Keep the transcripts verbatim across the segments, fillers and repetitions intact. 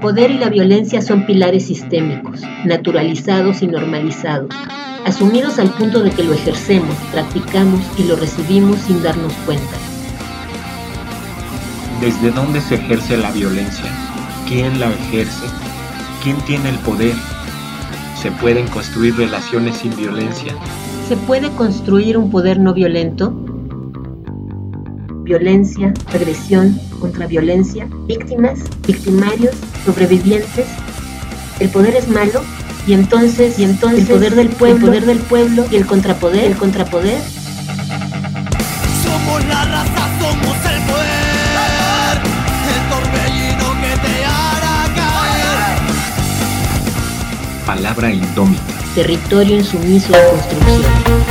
poder y la violencia son pilares sistémicos, naturalizados y normalizados, asumidos al punto de que lo ejercemos, practicamos y lo recibimos sin darnos cuenta. ¿Desde dónde se ejerce la violencia? ¿Quién la ejerce? ¿Quién tiene el poder? ¿Se pueden construir relaciones sin violencia? ¿Se puede construir un poder no violento? Violencia, agresión, contraviolencia, víctimas, victimarios, sobrevivientes. ¿El poder es malo? Y entonces, y entonces el poder del pueblo, el poder del pueblo y el contrapoder, el contrapoder. Somos la raza, somos el poder, el torbellino que te hará caer. Palabra indómita. Territorio insumiso a construcción.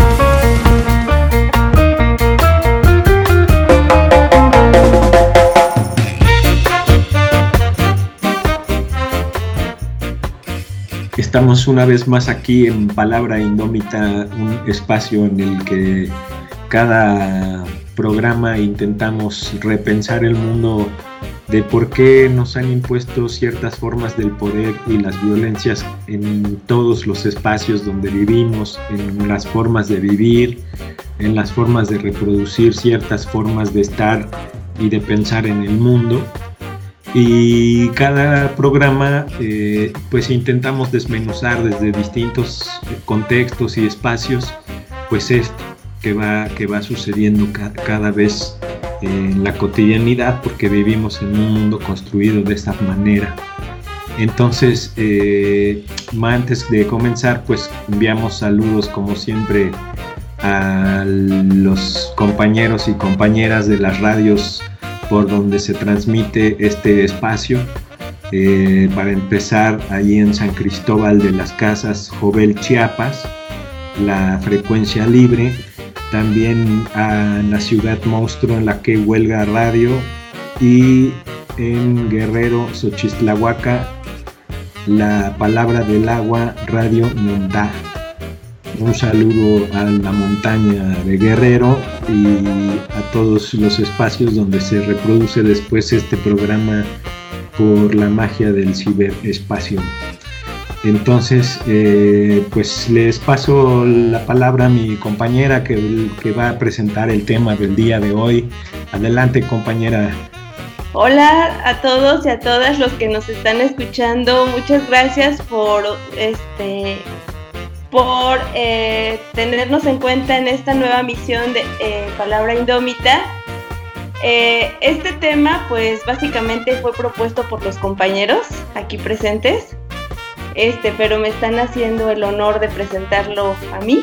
Estamos una vez más aquí en Palabra Indómita, un espacio en el que cada programa intentamos repensar el mundo de por qué nos han impuesto ciertas formas del poder y las violencias en todos los espacios donde vivimos, en las formas de vivir, en las formas de reproducir ciertas formas de estar y de pensar en el mundo. Y cada programa eh, pues intentamos desmenuzar desde distintos contextos y espacios pues esto que va, que va sucediendo ca- cada vez en la cotidianidad, porque vivimos en un mundo construido de esta manera. Entonces eh, antes de comenzar pues enviamos saludos como siempre a los compañeros y compañeras de las radios por donde se transmite este espacio. Eh, para empezar, allí en San Cristóbal de las Casas, Jovel, Chiapas, la frecuencia libre. También a la Ciudad Monstruo, en la que huelga radio. Y en Guerrero, Xochistlahuaca, la Palabra del Agua, Radio Mondá. Un saludo a la montaña de Guerrero y a todos los espacios donde se reproduce después este programa por la magia del ciberespacio. Entonces, eh, pues les paso la palabra a mi compañera que, que va a presentar el tema del día de hoy. Adelante, compañera. Hola a todos y a todas los que nos están escuchando. Muchas gracias por este... por eh, tenernos en cuenta en esta nueva misión de eh, Palabra Indómita. Eh, este tema, pues básicamente fue propuesto por los compañeros aquí presentes, este, pero me están haciendo el honor de presentarlo a mí.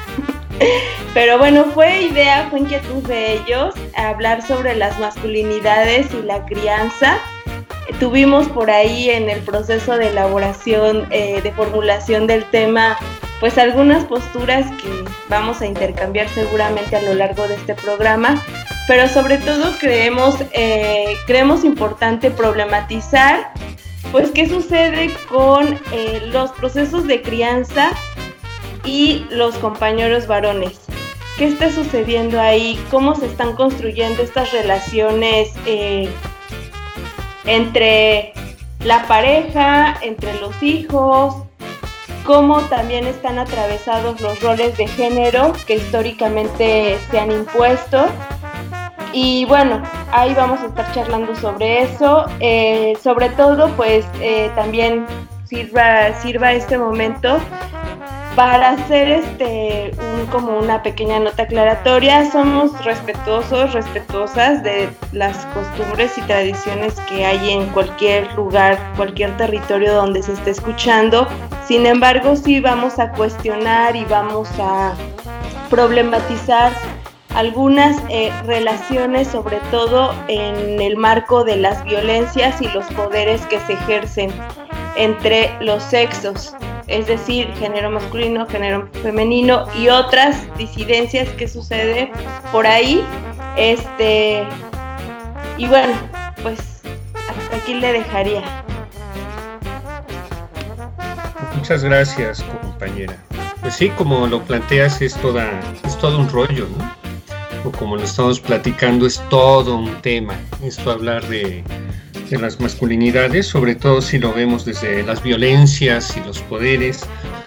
Pero bueno, fue idea, fue inquietud de ellos hablar sobre las masculinidades y la crianza. Tuvimos por ahí en el proceso de elaboración, eh, de formulación del tema, pues algunas posturas que vamos a intercambiar seguramente a lo largo de este programa, pero sobre todo creemos, eh, creemos importante problematizar pues qué sucede con eh, los procesos de crianza y los compañeros varones. ¿Qué está sucediendo ahí? ¿Cómo se están construyendo estas relaciones eh, entre la pareja, entre los hijos? Cómo también están atravesados los roles de género que históricamente se han impuesto. Y bueno, ahí vamos a estar charlando sobre eso. Eh, sobre todo, pues eh, también sirva, sirva este momento para hacer este un, como una pequeña nota aclaratoria. Somos respetuosos, respetuosas de las costumbres y tradiciones que hay en cualquier lugar, cualquier territorio donde se esté escuchando. Sin embargo, sí vamos a cuestionar y vamos a problematizar algunas eh, relaciones, sobre todo en el marco de las violencias y los poderes que se ejercen entre los sexos, es decir, género masculino, género femenino y otras disidencias que suceden por ahí. Este, y bueno, pues hasta aquí le dejaría. Muchas gracias, compañera. Pues sí, como lo planteas, es toda, es todo un rollo, ¿no? O como lo estamos platicando, es todo un tema. Esto hablar de, de las masculinidades, sobre todo si lo vemos desde las violencias y los poderes.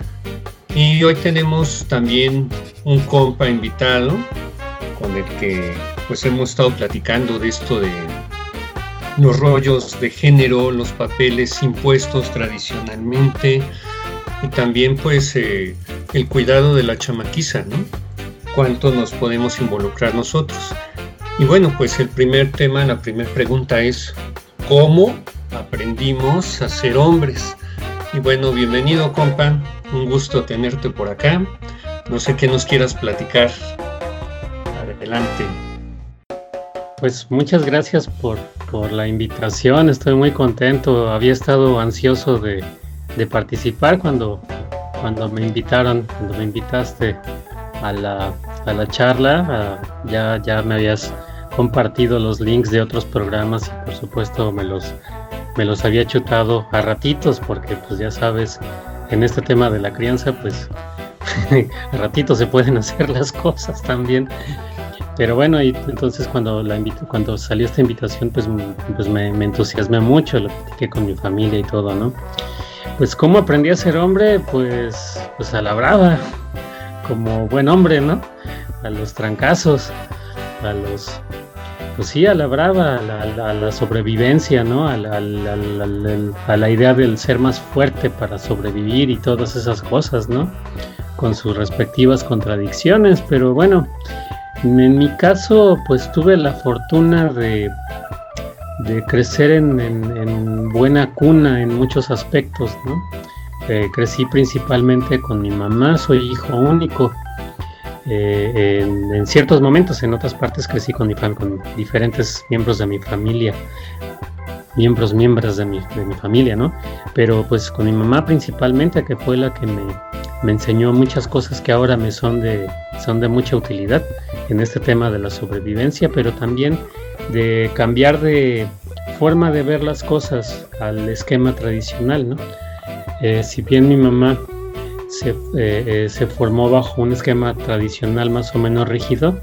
Y hoy tenemos también un compa invitado con el que pues hemos estado platicando de esto de los rollos de género, los papeles impuestos tradicionalmente y también pues eh, el cuidado de la chamaquiza, ¿no? Cuánto nos podemos involucrar nosotros. Y bueno, pues el primer tema, la primera pregunta es ¿cómo aprendimos a ser hombres? Y bueno, bienvenido, compa, un gusto tenerte por acá. No sé qué nos quieras platicar. Adelante. Pues muchas gracias por, por la invitación, estoy muy contento, había estado ansioso de, de participar cuando, cuando me invitaron, cuando me invitaste a la, a la charla, a, ya, ya me habías compartido los links de otros programas y por supuesto me los, me los había chutado a ratitos porque pues ya sabes, en este tema de la crianza pues a ratitos se pueden hacer las cosas también. Pero bueno, y entonces cuando la invito, cuando salió esta invitación, pues, pues me, me entusiasmé mucho, lo platiqué con mi familia y todo, ¿no? Pues ¿cómo aprendí a ser hombre? Pues, pues a la brava, como buen hombre, ¿no? A los trancazos, a los, pues sí, a la brava, a la, a la, a la sobrevivencia, ¿no? A la, a, la, a, la, a la idea del ser más fuerte para sobrevivir y todas esas cosas, ¿no? Con sus respectivas contradicciones, pero bueno. En mi caso, pues tuve la fortuna de, de crecer en, en, en buena cuna en muchos aspectos, ¿no? Eh, crecí principalmente con mi mamá, soy hijo único. Eh, en, en ciertos momentos, en otras partes crecí con, mi, con diferentes miembros de mi familia, miembros, miembros de mi, de mi familia, ¿no? Pero pues con mi mamá principalmente, que fue la que me, me enseñó muchas cosas que ahora me son de, son de mucha utilidad en este tema de la sobrevivencia, pero también de cambiar de forma de ver las cosas al esquema tradicional, ¿no? Eh, si bien mi mamá se, eh, eh, se formó bajo un esquema tradicional más o menos rígido,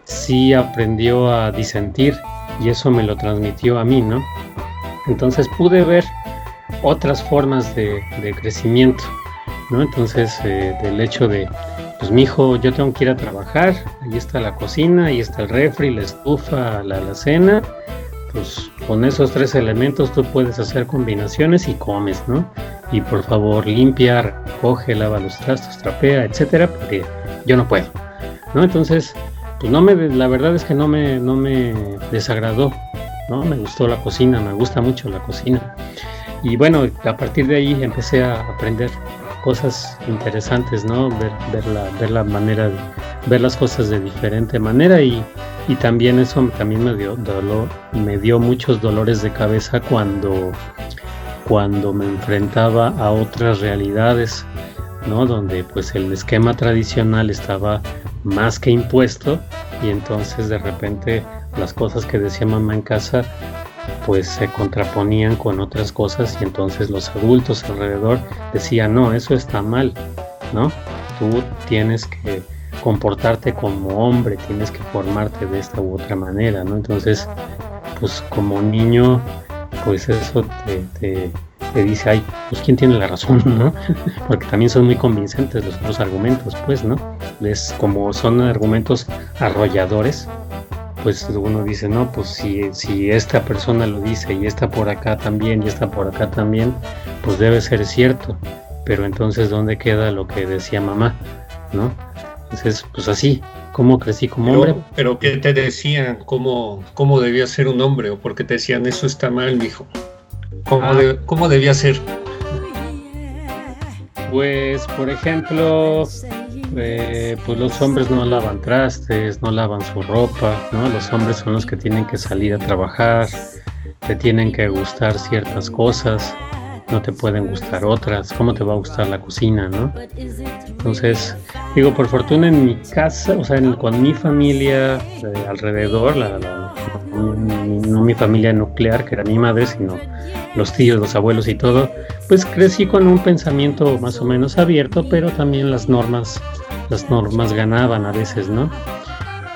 sí aprendió a disentir y eso me lo transmitió a mí, ¿no? Entonces pude ver otras formas de, de crecimiento, ¿no? Entonces eh, del hecho de pues mi hijo, yo tengo que ir a trabajar, ahí está la cocina, ahí está el refri, la estufa, la alacena, pues con esos tres elementos tú puedes hacer combinaciones y comes, ¿no? Y por favor limpia, recoge, lava los trastos, trapea, etcétera, porque yo no puedo, ¿no? Entonces, pues no me, la verdad es que no me, no me desagradó, ¿no? Me gustó la cocina, me gusta mucho la cocina. Y bueno, a partir de ahí empecé a aprender cosas interesantes, ¿no? Ver, ver, la, ver la manera, de, ver las cosas de diferente manera y, y también eso también me dio dolor, me dio muchos dolores de cabeza cuando, cuando me enfrentaba a otras realidades, ¿no? Donde pues el esquema tradicional estaba más que impuesto y entonces de repente las cosas que decía mamá en casa pues se contraponían con otras cosas y entonces los adultos alrededor decían, no, eso está mal, ¿no? Tú tienes que comportarte como hombre, tienes que formarte de esta u otra manera, ¿no? Entonces, pues como niño, pues eso te, te, te dice, ay, pues quién tiene la razón, ¿no? Porque también son muy convincentes los otros argumentos, pues, ¿no? Es como son argumentos arrolladores, pues uno dice, no, pues si, si esta persona lo dice y esta por acá también y esta por acá también, pues debe ser cierto, pero entonces ¿dónde queda lo que decía mamá? ¿No? Entonces, pues así, ¿cómo crecí como pero, hombre? Pero ¿qué te decían? ¿Cómo, cómo debía ser un hombre? ¿O por qué te decían, eso está mal, mijo? ¿Cómo, ah. de, ¿Cómo debía ser? Pues, por ejemplo... Eh, pues los hombres no lavan trastes, no lavan su ropa, ¿no? Los hombres son los que tienen que salir a trabajar, te tienen que gustar ciertas cosas, no te pueden gustar otras, ¿cómo te va a gustar la cocina, no? Entonces, digo, por fortuna en mi casa, o sea, en, con mi familia eh, alrededor, la, la, mi, no mi familia nuclear, que era mi madre, sino los tíos, los abuelos y todo, pues crecí con un pensamiento más o menos abierto, pero también las normas, las normas ganaban a veces, ¿no?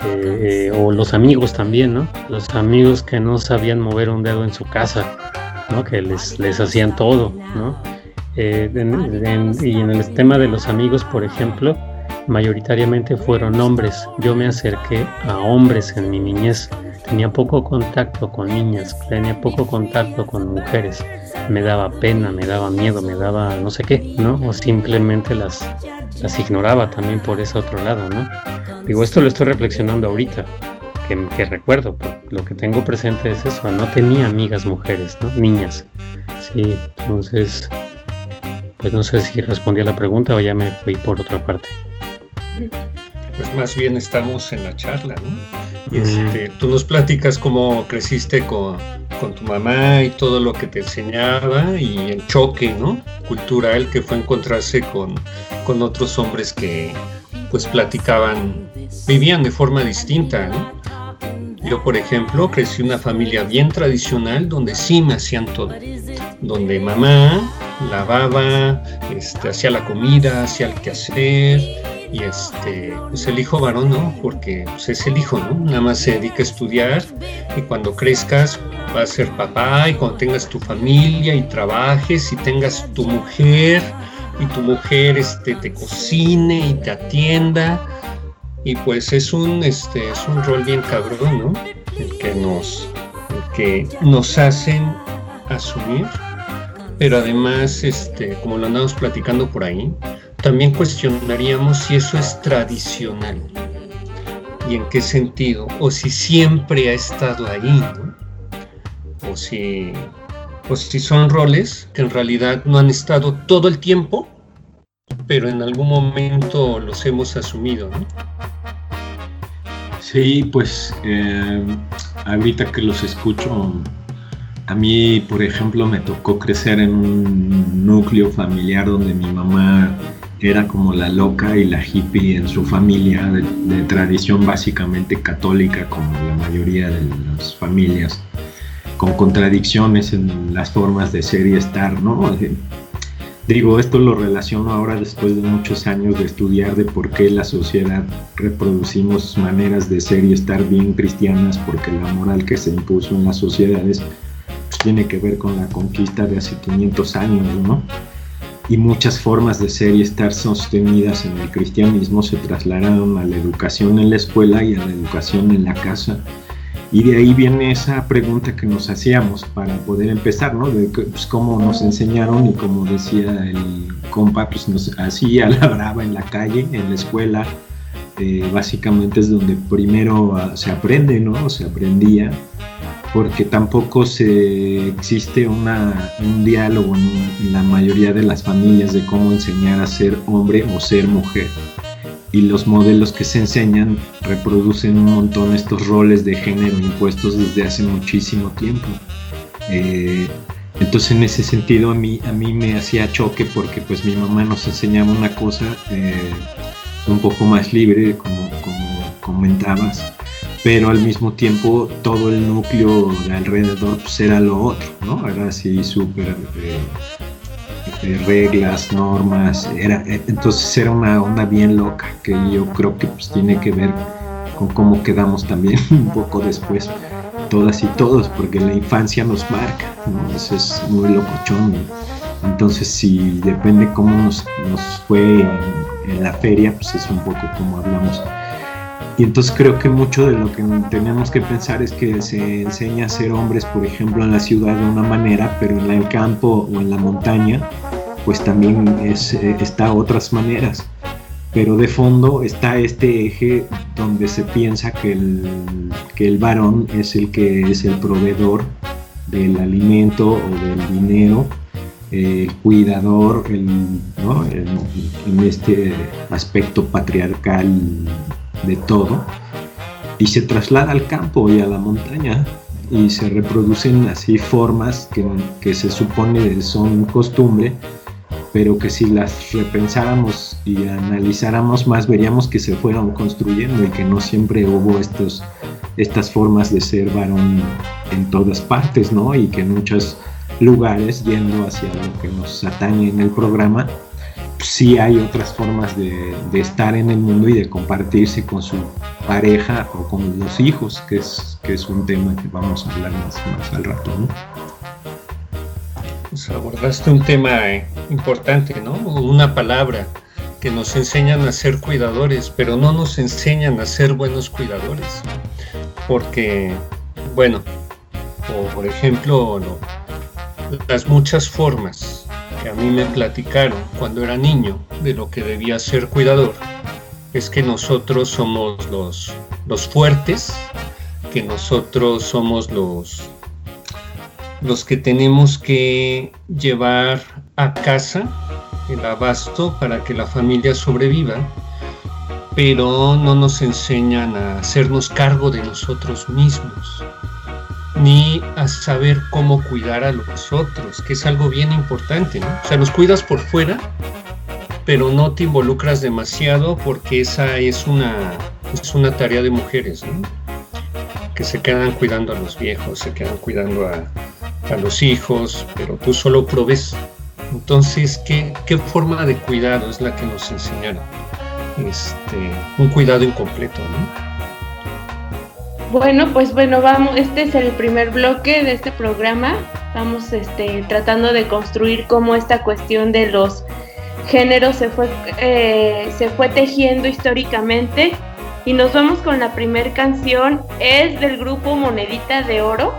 eh, o los amigos también, ¿no? Los amigos que no sabían mover un dedo en su casa, ¿no? Que les, les hacían todo, ¿no? Eh, en, en, y en el tema de los amigos, por ejemplo, mayoritariamente fueron hombres. Yo me acerqué a hombres en mi niñez. Tenía poco contacto con niñas, tenía poco contacto con mujeres. Me daba pena, me daba miedo, me daba no sé qué, ¿no? O simplemente las, las ignoraba también por ese otro lado, ¿no? Digo, esto lo estoy reflexionando ahorita, que, que recuerdo, lo que tengo presente es eso, no tenía amigas mujeres, ¿no? Niñas. Sí, entonces, pues no sé si respondí a la pregunta o ya me fui por otra parte. Pues más bien estamos en la charla, ¿no? Y este, tú nos platicas cómo creciste con, con tu mamá y todo lo que te enseñaba y el choque, ¿no? Cultural que fue encontrarse con, con otros hombres que pues platicaban, vivían de forma distinta, ¿no? Yo, por ejemplo, crecí en una familia bien tradicional donde sí me hacían todo, donde mamá lavaba, este, hacía la comida, hacía el quehacer. Y este, pues el hijo varón, ¿no? Porque pues es el hijo, ¿no? Nada más se dedica a estudiar y cuando crezcas vas a ser papá y cuando tengas tu familia y trabajes y tengas tu mujer y tu mujer este, te cocine y te atienda y pues es un, este, es un rol bien cabrón, ¿no? El que nos, el que nos hacen asumir, pero además, este, como lo andamos platicando por ahí, también cuestionaríamos si eso es tradicional y en qué sentido, o si siempre ha estado ahí, ¿no? o, si, o si son roles que en realidad no han estado todo el tiempo, pero en algún momento los hemos asumido, ¿no? Sí, pues eh, ahorita que los escucho, a mí, por ejemplo, me tocó crecer en un núcleo familiar donde mi mamá era como la loca y la hippie en su familia, de, de tradición básicamente católica, como la mayoría de las familias, con contradicciones en las formas de ser y estar, ¿no? Digo, esto lo relaciono ahora después de muchos años de estudiar de por qué la sociedad reproducimos maneras de ser y estar bien cristianas, porque la moral que se impuso en las sociedades pues, tiene que ver con la conquista de hace quinientos años, ¿no? Y muchas formas de ser y estar sostenidas en el cristianismo se trasladaron a la educación en la escuela y a la educación en la casa. Y de ahí viene esa pregunta que nos hacíamos para poder empezar, ¿no? De pues, cómo nos enseñaron y como decía el compa, pues nos hacía la brava en la calle, en la escuela. Eh, básicamente es donde primero uh, se aprende, ¿no? Se aprendía. Porque tampoco se existe una, un diálogo en, en la mayoría de las familias de cómo enseñar a ser hombre o ser mujer. Y los modelos que se enseñan reproducen un montón estos roles de género impuestos desde hace muchísimo tiempo. Eh, entonces en ese sentido a mí, a mí me hacía choque porque pues mi mamá nos enseñaba una cosa eh, un poco más libre, como, como comentabas, pero al mismo tiempo todo el núcleo de alrededor pues era lo otro, ¿no? Era así súper eh, eh, reglas, normas, era, eh, entonces era una onda bien loca que yo creo que pues tiene que ver con cómo quedamos también un poco después, todas y todos, porque la infancia nos marca, ¿no? Eso es muy locochón, ¿no? Entonces si depende cómo nos, nos fue en, en la feria, pues es un poco como hablamos. Y entonces creo que mucho de lo que tenemos que pensar es que se enseña a ser hombres, por ejemplo, en la ciudad de una manera, pero en el campo o en la montaña, pues también es, está otras maneras. Pero de fondo está este eje donde se piensa que el, que el varón es el que es el proveedor del alimento o del dinero, el cuidador, el, ¿no? el, en este aspecto patriarcal de todo, y se traslada al campo y a la montaña y se reproducen así formas que, que se supone son costumbre, pero que si las repensáramos y analizáramos más veríamos que se fueron construyendo y que no siempre hubo estos, estas formas de ser varón en todas partes, ¿no? Y que en muchos lugares, yendo hacia lo que nos atañe en el programa, sí hay otras formas de, de estar en el mundo y de compartirse con su pareja o con los hijos, que es, que es un tema que vamos a hablar más, más al rato, ¿no? Pues abordaste un tema eh, importante, ¿no? Una palabra que nos enseñan a ser cuidadores, pero no nos enseñan a ser buenos cuidadores. Porque, bueno, o por ejemplo, no, las muchas formas que a mí me platicaron cuando era niño de lo que debía ser cuidador, es que nosotros somos los, los fuertes, que nosotros somos los... los que tenemos que llevar a casa el abasto para que la familia sobreviva, pero no nos enseñan a hacernos cargo de nosotros mismos, ni a saber cómo cuidar a los otros, que es algo bien importante, ¿no? O sea, los cuidas por fuera, pero no te involucras demasiado porque esa es una, es una tarea de mujeres, ¿no? Que se quedan cuidando a los viejos, se quedan cuidando a a los hijos, pero tú solo provees. Entonces, ¿qué, qué forma de cuidado es la que nos enseñaron? Este, un cuidado incompleto, ¿no? Bueno, pues bueno, vamos, este es el primer bloque de este programa. Vamos este, tratando de construir cómo esta cuestión de los géneros se fue, eh, se fue tejiendo históricamente. Y nos vamos con la primer canción, es del grupo Monedita de Oro.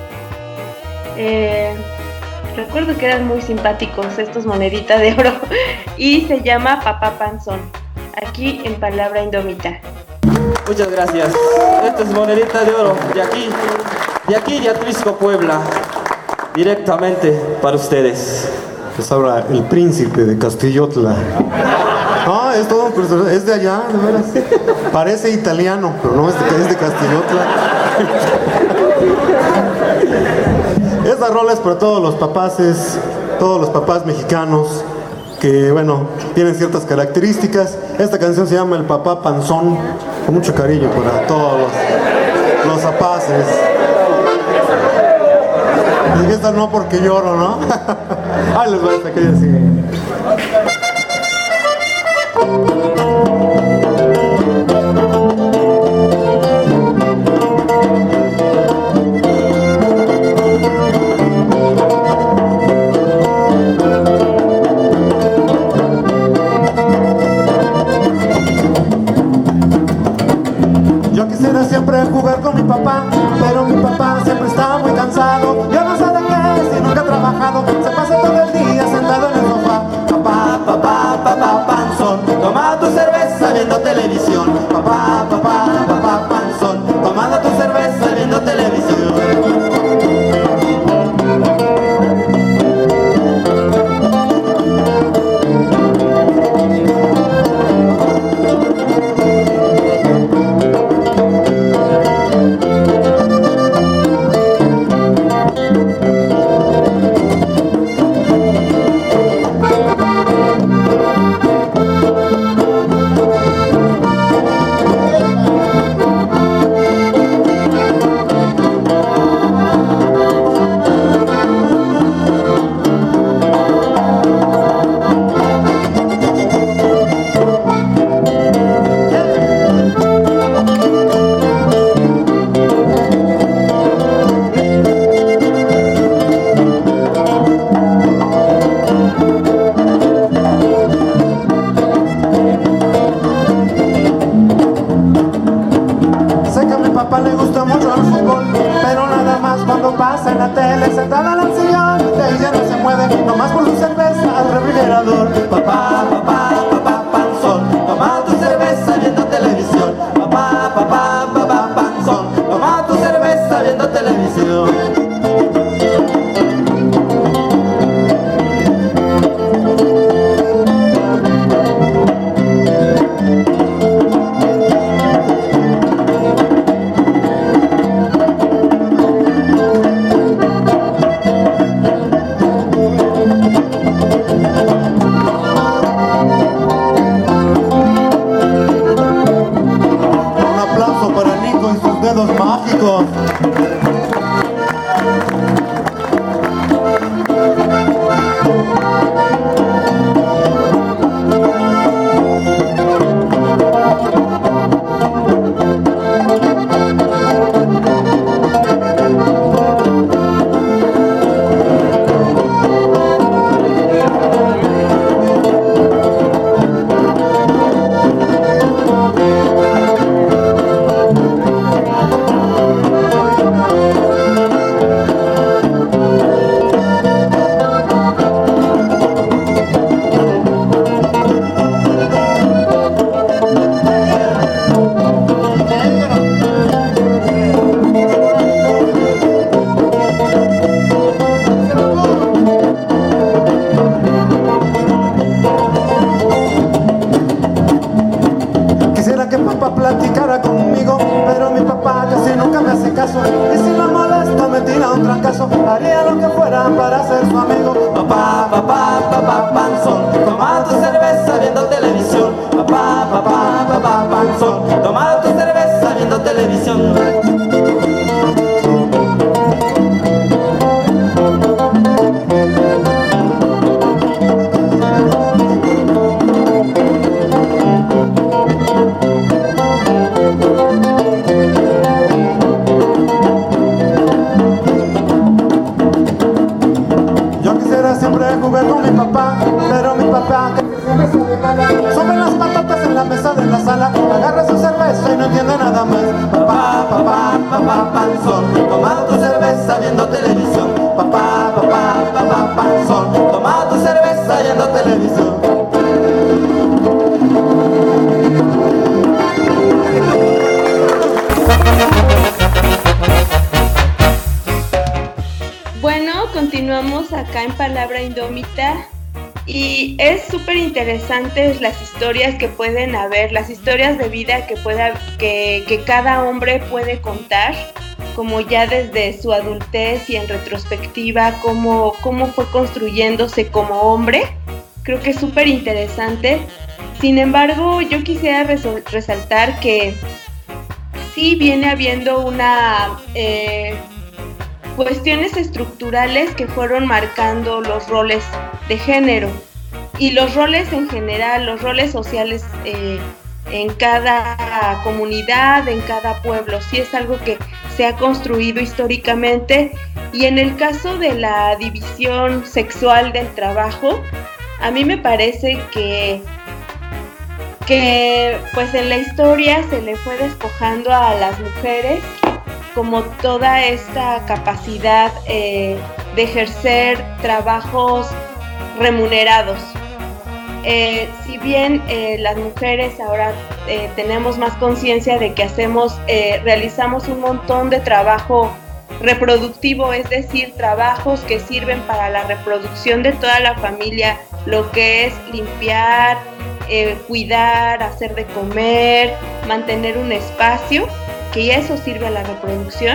Eh, recuerdo que eran muy simpáticos estos Monedita de Oro y se llama Papá Panzón, aquí en Palabra Indómita. Muchas gracias. Esto es Monedita de Oro de aquí, de aquí de Atlisco, Puebla, directamente para ustedes. Pues ahora el príncipe de Castillotla. No, es todo un personaje, es de allá, de veras. Parece italiano, pero no, es de, es de Castillotla. Esta rola es para todos los papaces, todos los papás mexicanos que, bueno, tienen ciertas características. Esta canción se llama El Papá Panzón, con mucho cariño para todos los, los papaces. Y esta no porque lloro, ¿no? Ahí les va esta que ella sigue. Siempre jugar con mi papá, pero mi papá siempre está muy cansado. Yo no sé de qué, si nunca ha trabajado, se pasa todo el día sentado en el sofá. Papá, papá, papá, panzón, toma tu cerveza viendo televisión. Papá, papá, papá, panzón, tomando tu cerveza viendo televisión. platicara conmigo, pero mi papá casi nunca me hace caso, y si lo molesto me tira un trancazo, haría lo que fuera para ser su amigo. Papá, papá, papá, panzón, toma tu cerveza viendo televisión. Papá, papá, papá, panzón, toma tu cerveza viendo televisión. Siempre jugué con mi papá, pero mi papá siempre se regala. Sobre las patatas en la mesa de la sala, agarra su cerveza y no entiende nada más. Papá, papá, papá, panzón, toma tu cerveza viendo televisión. Papá, papá, papá, panzón, toma tu cerveza viendo televisión. Bueno, continuamos acá en Palabra Indómita y es súper interesante las historias que pueden haber, las historias de vida que, pueda, que, que cada hombre puede contar, como ya desde su adultez y en retrospectiva, cómo, cómo fue construyéndose como hombre. Creo que es súper interesante. Sin embargo, yo quisiera resol- resaltar que sí viene habiendo una... Eh, cuestiones estructurales que fueron marcando los roles de género y los roles en general, los roles sociales eh, en cada comunidad, en cada pueblo. Sí es algo que se ha construido históricamente, y en el caso de la división sexual del trabajo, a mí me parece que que pues en la historia se le fue despojando a las mujeres como toda esta capacidad eh, de ejercer trabajos remunerados. Eh, si bien eh, las mujeres ahora eh, tenemos más conciencia de que hacemos, eh, realizamos un montón de trabajo reproductivo, es decir, trabajos que sirven para la reproducción de toda la familia, lo que es limpiar, eh, cuidar, hacer de comer, mantener un espacio, que eso sirve a la reproducción,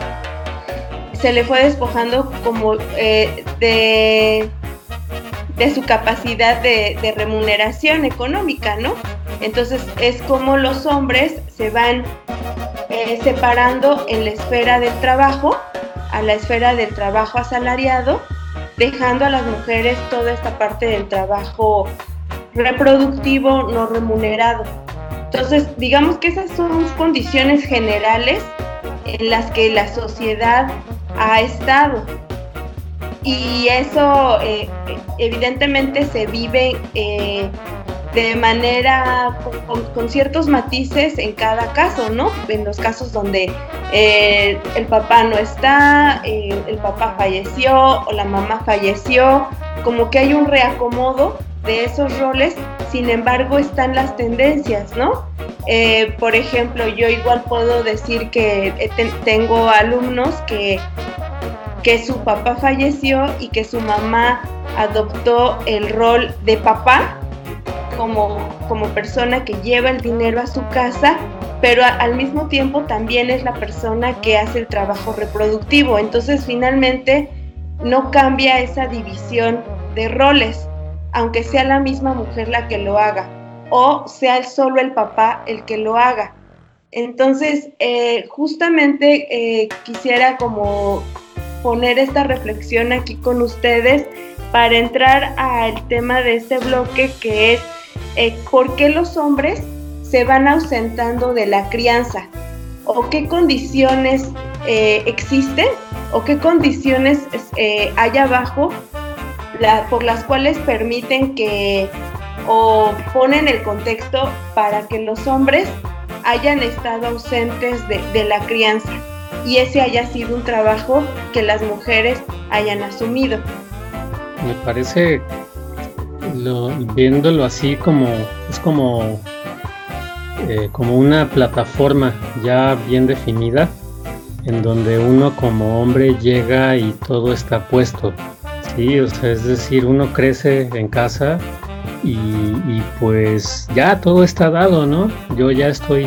se le fue despojando como eh, de, de su capacidad de, de remuneración económica, ¿no? Entonces es como los hombres se van eh, separando en la esfera del trabajo, a la esfera del trabajo asalariado, dejando a las mujeres toda esta parte del trabajo reproductivo no remunerado. Entonces, digamos que esas son condiciones generales en las que la sociedad ha estado. Y eso eh, evidentemente se vive eh, de manera, con, con ciertos matices en cada caso, ¿no? En los casos donde eh, el papá no está, eh, el papá falleció o la mamá falleció, como que hay un reacomodo de esos roles. Sin embargo, están las tendencias, ¿no? Eh, por ejemplo, yo igual puedo decir que te, tengo alumnos que, que su papá falleció y que su mamá adoptó el rol de papá como, como persona que lleva el dinero a su casa, pero a, al mismo tiempo también es la persona que hace el trabajo reproductivo. Entonces, finalmente, no cambia esa división de roles, aunque sea la misma mujer la que lo haga, o sea solo el papá el que lo haga. Entonces, eh, justamente eh, quisiera como poner esta reflexión aquí con ustedes para entrar al tema de este bloque, que es eh, ¿por qué los hombres se van ausentando de la crianza? ¿O qué condiciones eh, existen? ¿O qué condiciones eh, hay abajo La, por las cuales permiten que o ponen el contexto para que los hombres hayan estado ausentes de, de la crianza y ese haya sido un trabajo que las mujeres hayan asumido? Me parece, lo, viéndolo así, como es como, eh, como una plataforma ya bien definida, en donde uno como hombre llega y todo está puesto. Sí, o sea, es decir, uno crece en casa y, y pues ya todo está dado, ¿no? Yo ya estoy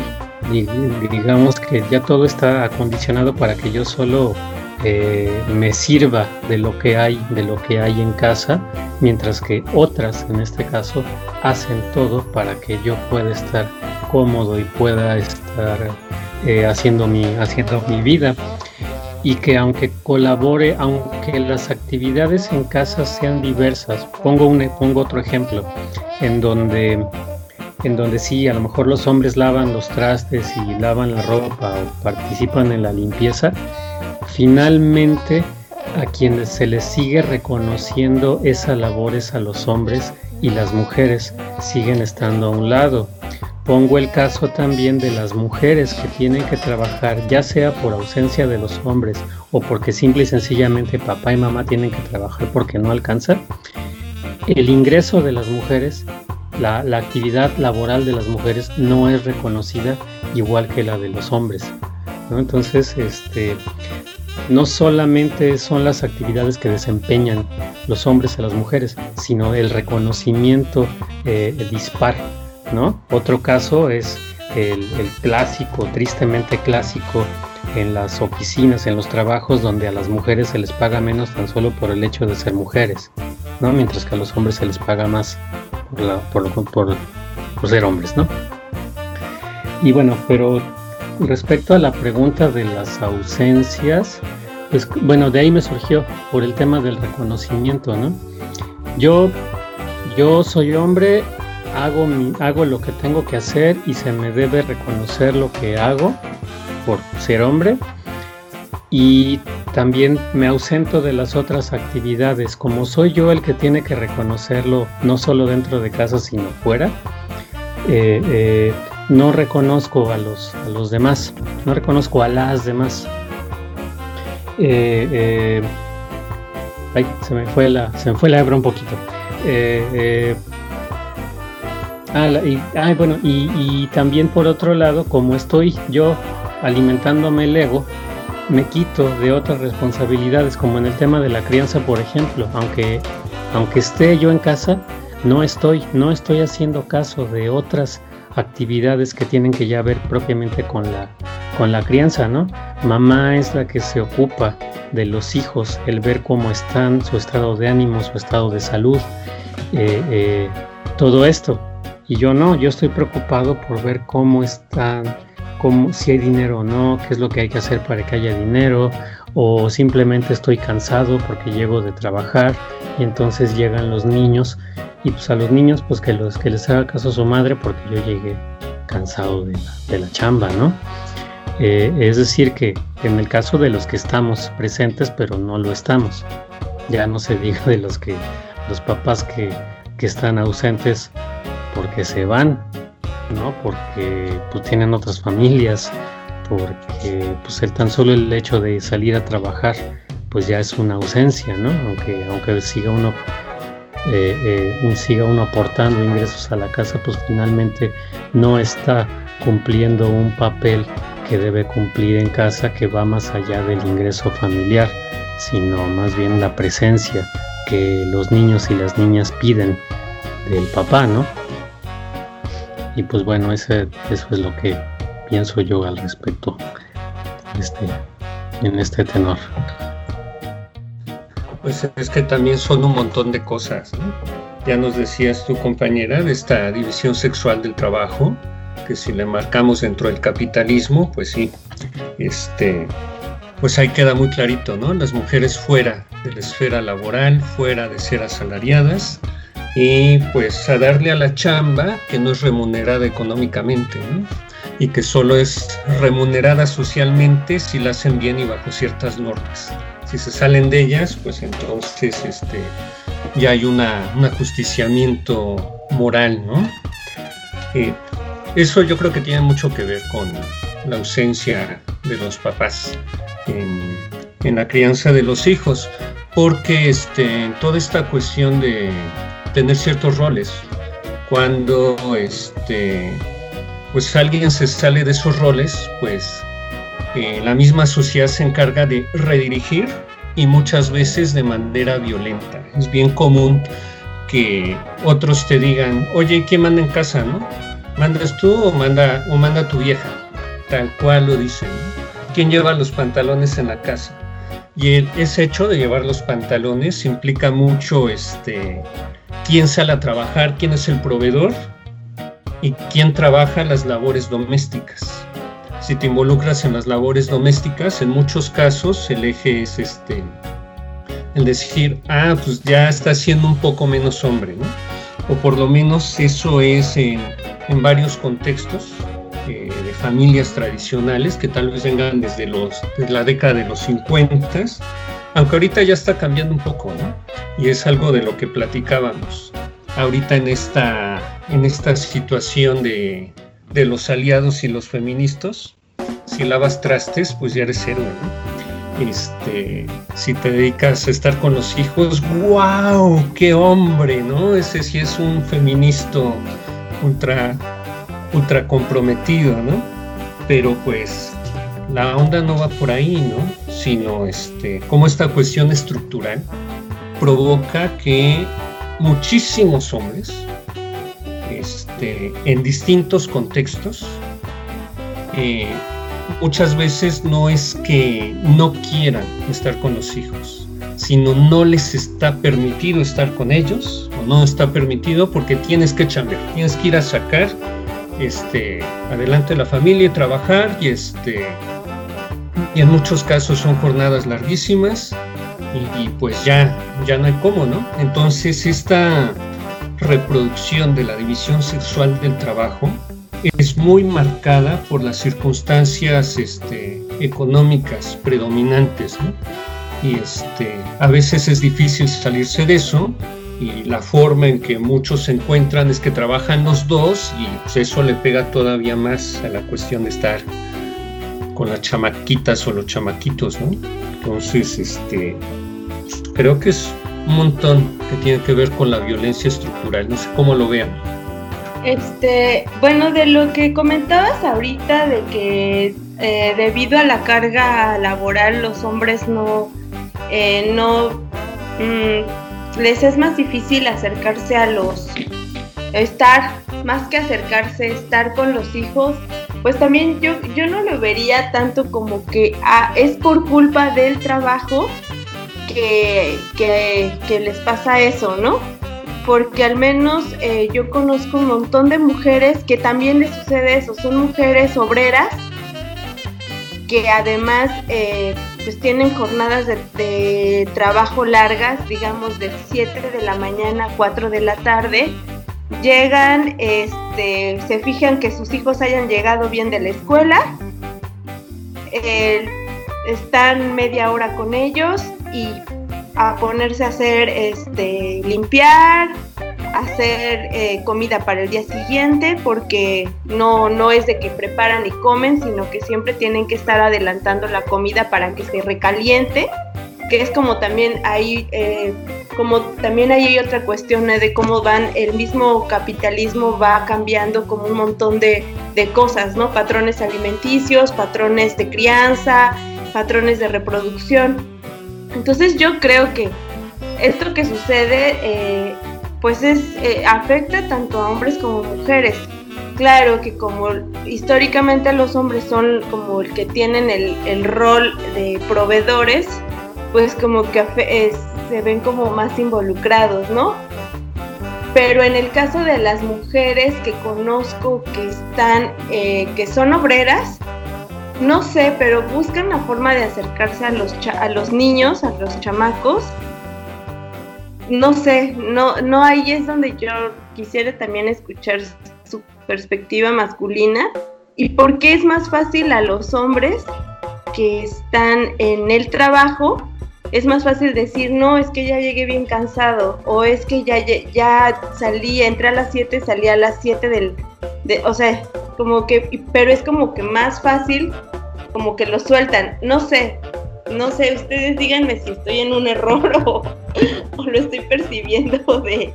digamos que ya todo está acondicionado para que yo solo eh, me sirva de lo que hay, de lo que hay en casa, mientras que otras, en este caso, hacen todo para que yo pueda estar cómodo y pueda estar eh, haciendo mi, haciendo mi vida. Y que aunque colabore, aunque las actividades en casa sean diversas, pongo, un, pongo otro ejemplo, en donde, en donde sí, a lo mejor los hombres lavan los trastes y lavan la ropa o participan en la limpieza, finalmente a quienes se les sigue reconociendo esa labor es a los hombres y las mujeres siguen estando a un lado. Pongo el caso también de las mujeres que tienen que trabajar, ya sea por ausencia de los hombres o porque simple y sencillamente papá y mamá tienen que trabajar porque no alcanza. El ingreso de las mujeres, la, la actividad laboral de las mujeres no es reconocida igual que la de los hombres, ¿no? Entonces, este, no solamente son las actividades que desempeñan los hombres a las mujeres, sino el reconocimiento eh, dispar, ¿no? Otro caso es el, el clásico, tristemente clásico, en las oficinas, en los trabajos donde a las mujeres se les paga menos tan solo por el hecho de ser mujeres, ¿no? Mientras que a los hombres se les paga más por, la, por, lo, por, por ser hombres, ¿no? Y bueno, pero respecto a la pregunta de las ausencias, pues bueno, de ahí me surgió por el tema del reconocimiento, ¿no? Yo, yo soy hombre, Hago, mi, hago lo que tengo que hacer y se me debe reconocer lo que hago por ser hombre, y también me ausento de las otras actividades. Como soy yo el que tiene que reconocerlo, no solo dentro de casa sino fuera, eh, eh, no reconozco a los, a los demás, no reconozco a las demás. Eh, eh, ay, se me fue la, se me fue la hebra un poquito. Eh, eh, Ah, y, ah, bueno, y, y también por otro lado, como estoy yo alimentándome el ego, me quito de otras responsabilidades, como en el tema de la crianza, por ejemplo. Aunque, aunque esté yo en casa, no estoy, no estoy haciendo caso de otras actividades que tienen que ya ver propiamente con la, con la crianza, ¿no? Mamá es la que se ocupa de los hijos, el ver cómo están, su estado de ánimo, su estado de salud, eh, eh, todo esto. Y yo no, yo estoy preocupado por ver cómo están, cómo, si hay dinero o no, qué es lo que hay que hacer para que haya dinero, o simplemente estoy cansado porque llego de trabajar y entonces llegan los niños, y pues a los niños pues que, los, que les haga caso a su madre porque yo llegué cansado de la, de la chamba, ¿no? Eh, es decir que en el caso de los que estamos presentes pero no lo estamos, ya no se diga de los que, los papás que, que están ausentes porque se van, ¿no? Porque pues tienen otras familias, porque pues el tan solo el hecho de salir a trabajar pues ya es una ausencia, ¿no? Aunque aunque siga uno eh, eh, siga uno aportando ingresos a la casa, pues finalmente no está cumpliendo un papel que debe cumplir en casa, que va más allá del ingreso familiar, sino más bien la presencia que los niños y las niñas piden del papá, ¿no? Y pues bueno, ese, eso es lo que pienso yo al respecto este, en este tenor. Pues es que también son un montón de cosas, ¿no? Ya nos decías tu compañera de esta división sexual del trabajo, que si le marcamos dentro del capitalismo, pues sí, este, pues ahí queda muy clarito, ¿no? Las mujeres fuera de la esfera laboral, fuera de ser asalariadas, y pues a darle a la chamba que no es remunerada económicamente, ¿no? Y que solo es remunerada socialmente si la hacen bien y bajo ciertas normas. Si se salen de ellas, pues entonces este, ya hay una, un ajusticiamiento moral, ¿no? Eh, eso yo creo que tiene mucho que ver con la ausencia de los papás en, en la crianza de los hijos, porque este, toda esta cuestión de tener ciertos roles, cuando este, pues alguien se sale de esos roles, pues eh, la misma sociedad se encarga de redirigir, y muchas veces de manera violenta. Es bien común que otros te digan, oye, ¿quién manda en casa, no? ¿Mandas tú o manda, o manda tu vieja? tal cual lo dicen, ¿no? ¿Quién lleva los pantalones en la casa? Y el, ese hecho de llevar los pantalones implica mucho este, quién sale a trabajar, quién es el proveedor y quién trabaja las labores domésticas. Si te involucras en las labores domésticas, en muchos casos el eje es este, el decir, ah, pues ya está siendo un poco menos hombre, ¿no? O por lo menos eso es en, en varios contextos eh, de familias tradicionales que tal vez vengan desde, los, desde la década de los cincuenta, aunque ahorita ya está cambiando un poco, ¿no? Y es algo de lo que platicábamos ahorita en esta, en esta situación de, de los aliados y los feministas. Si lavas trastes, pues ya eres héroe, ¿no? Este, si te dedicas a estar con los hijos, ¡wow! ¡Qué hombre!, ¿no? Ese sí es un feminista ultra, ultra comprometido, ¿no? Pero pues la onda no va por ahí, ¿no? Sino este, como esta cuestión estructural provoca que muchísimos hombres, este, en distintos contextos, eh, muchas veces no es que no quieran estar con los hijos, sino no les está permitido estar con ellos, o no está permitido porque tienes que chambear, tienes que ir a sacar este, adelante la familia y trabajar, y, este, y en muchos casos son jornadas larguísimas, y, y pues ya, ya no hay cómo, ¿no? Entonces esta reproducción de la división sexual del trabajo es muy marcada por las circunstancias este, económicas predominantes, ¿no? Y este, a veces es difícil salirse de eso, y la forma en que muchos se encuentran es que trabajan los dos, y pues eso le pega todavía más a la cuestión de estar con las chamaquitas o los chamaquitos, ¿no? Entonces, este, creo que es un montón que tiene que ver con la violencia estructural, no sé cómo lo vean. Este, bueno, de lo que comentabas ahorita de que eh, debido a la carga laboral los hombres no, eh, no mmm, les es más difícil acercarse a los, estar, más que acercarse, estar con los hijos, pues también yo, yo no lo vería tanto como que ah, es por culpa del trabajo que, que, que les pasa eso, ¿no? Porque al menos eh, yo conozco un montón de mujeres que también les sucede eso, son mujeres obreras que además eh, pues tienen jornadas de, de trabajo largas, digamos de siete de la mañana a cuatro de la tarde, llegan, este, se fijan que sus hijos hayan llegado bien de la escuela, eh, están media hora con ellos y a ponerse a hacer, este, limpiar, hacer eh, comida para el día siguiente, porque no, no es de que preparan y comen, sino que siempre tienen que estar adelantando la comida para que se recaliente, que es como también hay, eh, como también hay otra cuestión de cómo van, el mismo capitalismo va cambiando como un montón de, de cosas, ¿no? Patrones alimenticios, patrones de crianza, patrones de reproducción. Entonces yo creo que esto que sucede eh, pues es eh, afecta tanto a hombres como mujeres. Claro que como históricamente los hombres son como el que tienen el, el rol de proveedores, pues como que es, se ven como más involucrados, ¿no? Pero en el caso de las mujeres que conozco que están, eh, que son obreras, no sé, pero buscan la forma de acercarse a los cha- a los niños, a los chamacos. No sé, no, no ahí es donde yo quisiera también escuchar su perspectiva masculina y por qué es más fácil a los hombres que están en el trabajo, es más fácil decir, no, es que ya llegué bien cansado, o es que ya, ya, ya salí, entré a las siete, salí a las siete del, de, o sea, como que, pero es como que más fácil, como que lo sueltan, no sé, no sé, ustedes díganme si estoy en un error o, o lo estoy percibiendo de...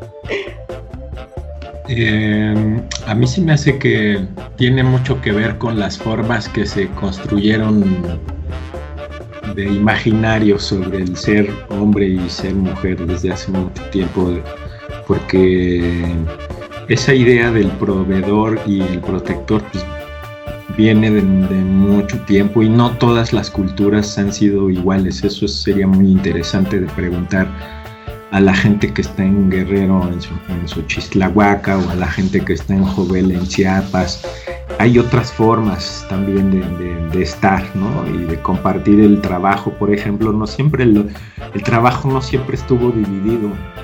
Eh, a mí sí me hace que tiene mucho que ver con las formas que se construyeron de imaginarios sobre el ser hombre y ser mujer desde hace mucho tiempo, porque esa idea del proveedor y el protector pues, viene de, de mucho tiempo y no todas las culturas han sido iguales. Eso sería muy interesante de preguntar a la gente que está en Guerrero, en, su, en Xochistlahuaca, o a la gente que está en Jovel, en Chiapas. Hay otras formas también de, de, de estar, ¿no? Y de compartir el trabajo, por ejemplo. No siempre el, el trabajo no siempre estuvo dividido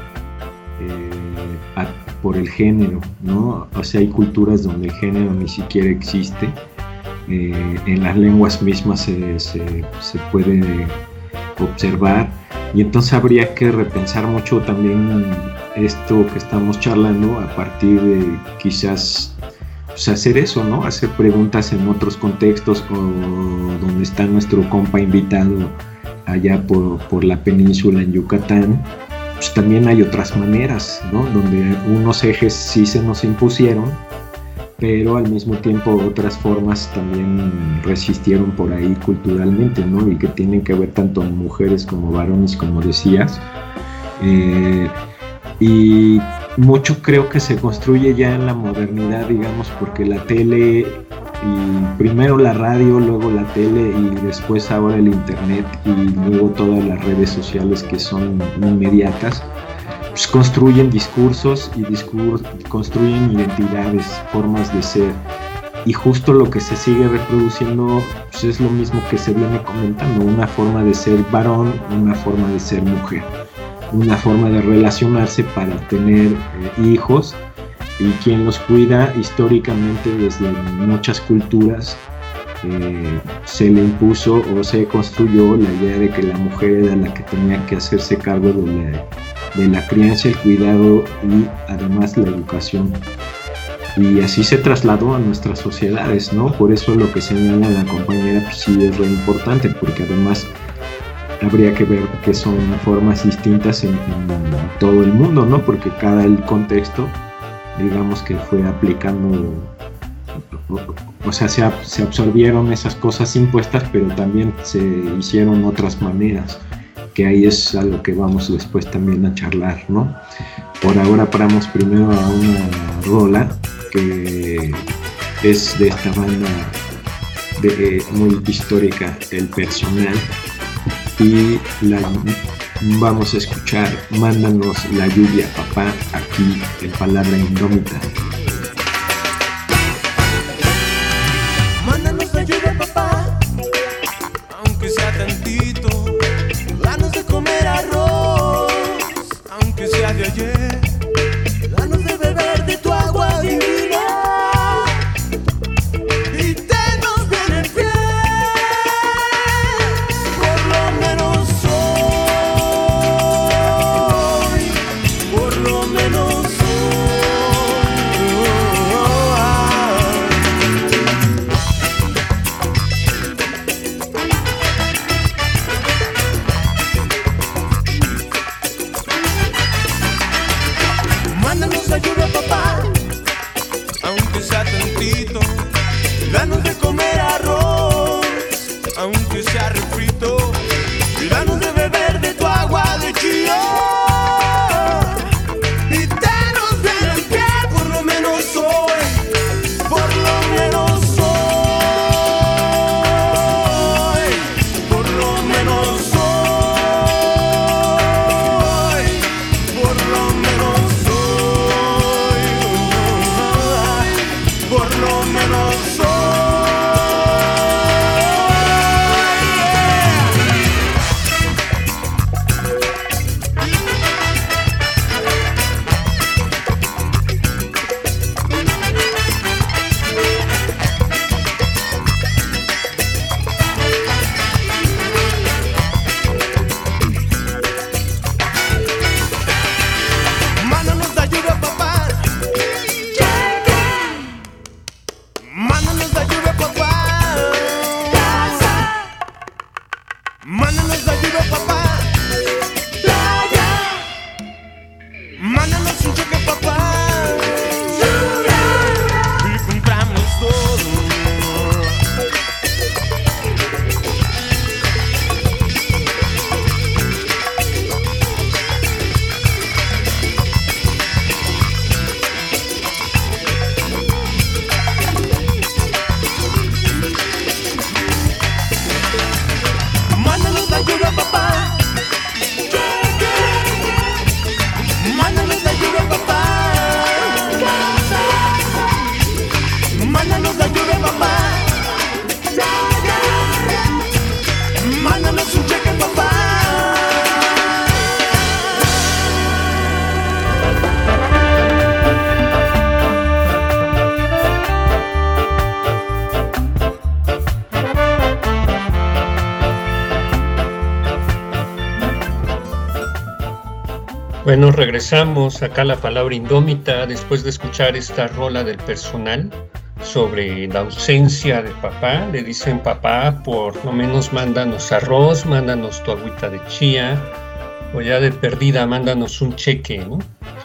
eh, a, por el género, ¿no? O sea, hay culturas donde el género ni siquiera existe. Eh, en las lenguas mismas se, se, se puede observar, y entonces habría que repensar mucho también esto que estamos charlando a partir de quizás pues, hacer eso, ¿no? Hacer preguntas en otros contextos, o donde está nuestro compa invitado allá por, por la península en Yucatán. Pues también hay otras maneras, ¿no? Donde unos ejes sí se nos impusieron, pero al mismo tiempo otras formas también resistieron por ahí culturalmente, ¿no? Y que tienen que ver tanto mujeres como varones, como decías. Eh, y mucho creo que se construye ya en la modernidad, digamos, porque la tele, y primero la radio, luego la tele, y después ahora el internet, y luego todas las redes sociales que son inmediatas, pues construyen discursos y discur- construyen identidades, formas de ser, y justo lo que se sigue reproduciendo pues es lo mismo que se viene comentando: una forma de ser varón, una forma de ser mujer, una forma de relacionarse para tener eh, hijos, y quien los cuida históricamente desde muchas culturas eh, se le impuso o se construyó la idea de que la mujer era la que tenía que hacerse cargo de la de la crianza, el cuidado y además la educación. Y así se trasladó a nuestras sociedades, ¿no? Por eso lo que señala la compañera pues sí es re importante, porque además habría que ver que son formas distintas en, en todo el mundo, ¿no? Porque cada el contexto, digamos que fue aplicando, o sea, se, se absorbieron esas cosas impuestas, pero también se hicieron otras maneras, que ahí es a lo que vamos después también a charlar, ¿no? Por ahora paramos primero a una rola que es de esta banda de, muy histórica, El Personal, y la vamos a escuchar Mándanos la lluvia, papá, aquí en Palabra Indómita. Mándanos la lluvia, papá, aunque sea tantito. Danos de comer arroz, aunque sea de ayer. Danos de beber de tu agua divina, y tenos bien en pie, por lo menos hoy, por lo menos mándanos la lluvia, papá, aunque sea tantito. Danos de comer arroz, aunque sea refrito. Y danos de beber de tu agua de Chía, y danos bien en pie, por lo menos hoy, por lo menos hoy, por lo menos hoy, por lo menos por lo menos hoy. Bueno, regresamos acá a la palabra indómita después de escuchar esta rola del personal sobre la ausencia de papá. Le dicen: papá, por lo menos mándanos arroz, mándanos tu agüita de chía, o ya de perdida mándanos un cheque, ¿no?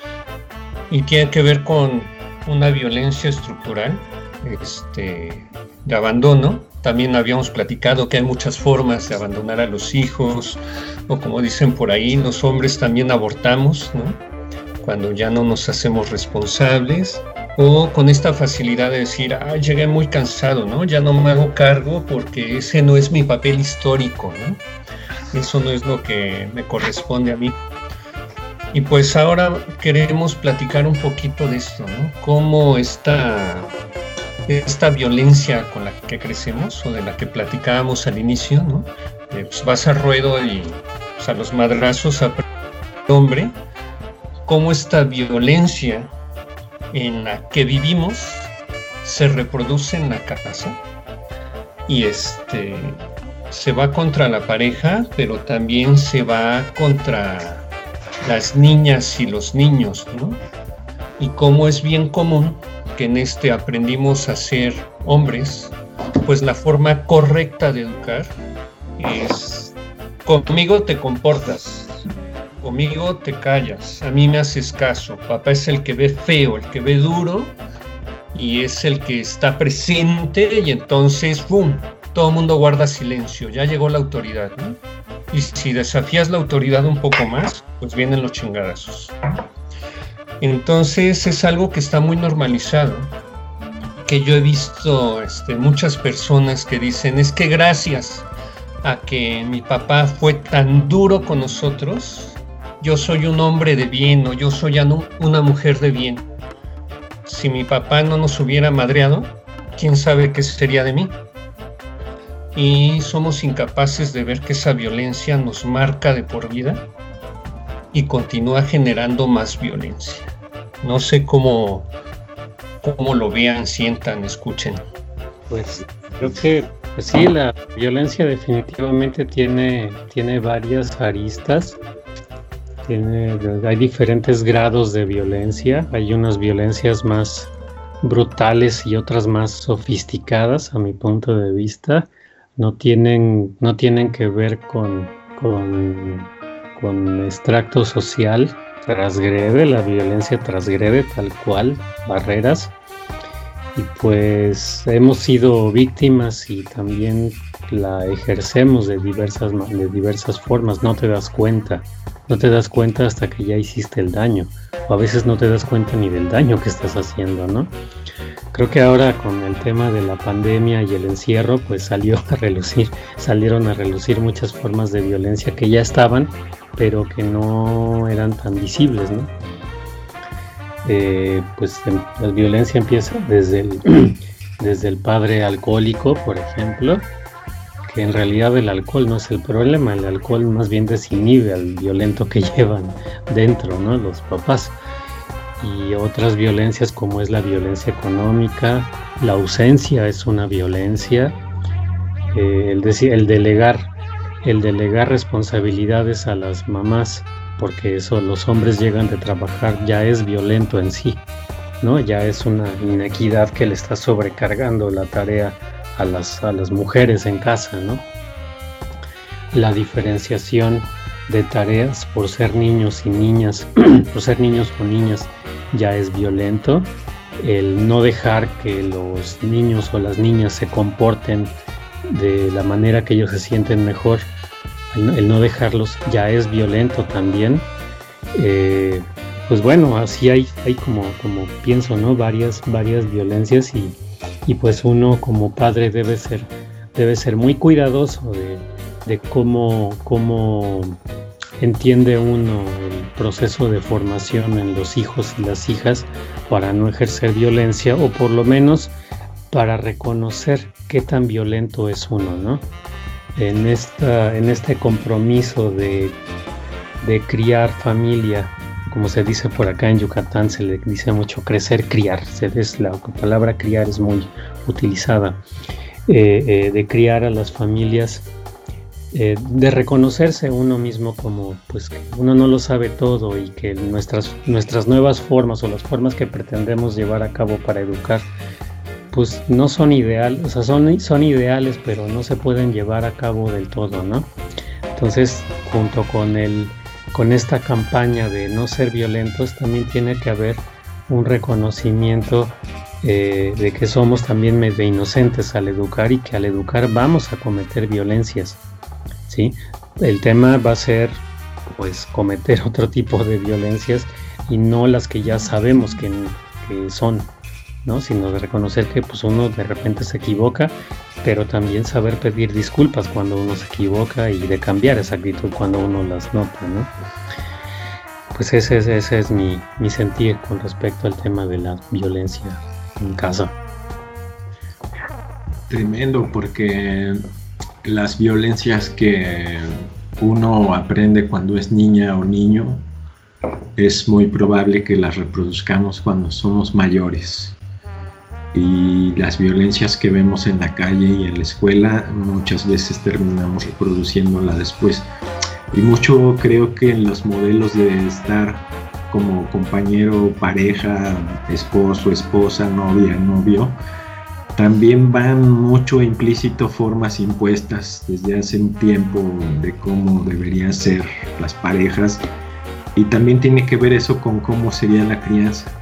Y tiene que ver con una violencia estructural, este, de abandono. También habíamos platicado que hay muchas formas de abandonar a los hijos, o como dicen por ahí, los hombres también abortamos, ¿no? Cuando ya no nos hacemos responsables, o con esta facilidad de decir: ah, llegué muy cansado, ¿no? Ya no me hago cargo porque ese no es mi papel histórico, ¿no? Eso no es lo que me corresponde a mí. Y pues ahora queremos platicar un poquito de esto, ¿no? Cómo esta, esta violencia con la que crecemos, o de la que platicábamos al inicio, ¿no? Eh, pues vas a ruedo y pues, a los madrazos a hombre, cómo esta violencia en la que vivimos se reproduce en la casa y este se va contra la pareja, pero también se va contra las niñas y los niños, ¿no? Y cómo es bien común que en este aprendimos a ser hombres, pues la forma correcta de educar es: conmigo te comportas, conmigo te callas, a mí me haces caso. Papá es el que ve feo, el que ve duro, y es el que está presente, y entonces ¡pum!, todo el mundo guarda silencio, ya llegó la autoridad, ¿no? Y si desafías la autoridad un poco más, pues vienen los chingadazos. Entonces es algo que está muy normalizado, que yo he visto este, muchas personas que dicen: es que gracias a que mi papá fue tan duro con nosotros, yo soy un hombre de bien, o yo soy una mujer de bien. Si mi papá no nos hubiera madreado, quién sabe qué sería de mí. Y somos incapaces de ver que esa violencia nos marca de por vida y continúa generando más violencia. No sé cómo, cómo lo vean, sientan, escuchen. Pues creo que pues sí, la violencia definitivamente tiene, tiene varias aristas. Tiene, hay diferentes grados de violencia. Hay unas violencias más brutales y otras más sofisticadas, a mi punto de vista. No tienen, no tienen que ver con, con, con extracto social, transgrede, la violencia transgrede tal cual barreras, y pues hemos sido víctimas y también la ejercemos de diversas, de diversas formas. No te das cuenta, no te das cuenta hasta que ya hiciste el daño, o a veces no te das cuenta ni del daño que estás haciendo, ¿no? Creo que ahora con el tema de la pandemia y el encierro, pues salió a relucir, salieron a relucir muchas formas de violencia que ya estaban, pero que no eran tan visibles, ¿no? Eh, pues la violencia empieza desde el, desde el padre alcohólico, por ejemplo, que en realidad el alcohol no es el problema, el alcohol más bien desinhibe al violento que llevan dentro, ¿no?, los papás. Y otras violencias como es la violencia económica, la ausencia es una violencia, eh, el, de, el delegar, el delegar responsabilidades a las mamás, porque eso, los hombres llegan de trabajar, ya es violento en sí, ¿no? Ya es una inequidad que le está sobrecargando la tarea a las, a las mujeres en casa, ¿no? La diferenciación de tareas por ser niños y niñas, por ser niños o niñas, ya es violento. El no dejar que los niños o las niñas se comporten de la manera que ellos se sienten mejor, el, el no dejarlos ya es violento también. Eh, pues bueno, así hay, hay como, como pienso, ¿no?, varias, varias violencias, y, y pues uno como padre debe ser, debe ser muy cuidadoso de, de cómo, cómo entiende uno el proceso de formación en los hijos y las hijas para no ejercer violencia, o por lo menos para reconocer qué tan violento es uno, ¿no? En, esta, en este compromiso de, de criar familia, como se dice por acá en Yucatán, se le dice mucho crecer, criar, se des, la palabra criar es muy utilizada, eh, eh, de criar a las familias. eh, de reconocerse uno mismo como pues que uno no lo sabe todo y que nuestras, nuestras nuevas formas o las formas que pretendemos llevar a cabo para educar pues no son ideales, o sea, son, son ideales, pero no se pueden llevar a cabo del todo, ¿no? Entonces, junto con el, con esta campaña de no ser violentos, también tiene que haber un reconocimiento eh, de que somos también medio inocentes al educar y que al educar vamos a cometer violencias, ¿sí? El tema va a ser, pues, cometer otro tipo de violencias y no las que ya sabemos que, que son, ¿no? Sino de reconocer que pues uno de repente se equivoca, pero también saber pedir disculpas cuando uno se equivoca y de cambiar esa actitud cuando uno las nota, ¿no? Pues ese, ese, ese es mi, mi sentir con respecto al tema de la violencia en casa. Tremendo, porque las violencias que uno aprende cuando es niña o niño es muy probable que las reproduzcamos cuando somos mayores. Y las violencias que vemos en la calle y en la escuela muchas veces terminamos reproduciéndola después. Y mucho creo que en los modelos de estar como compañero, pareja, esposo, esposa, novia, novio, también van mucho implícito formas impuestas desde hace un tiempo de cómo deberían ser las parejas, y también tiene que ver eso con cómo sería la crianza.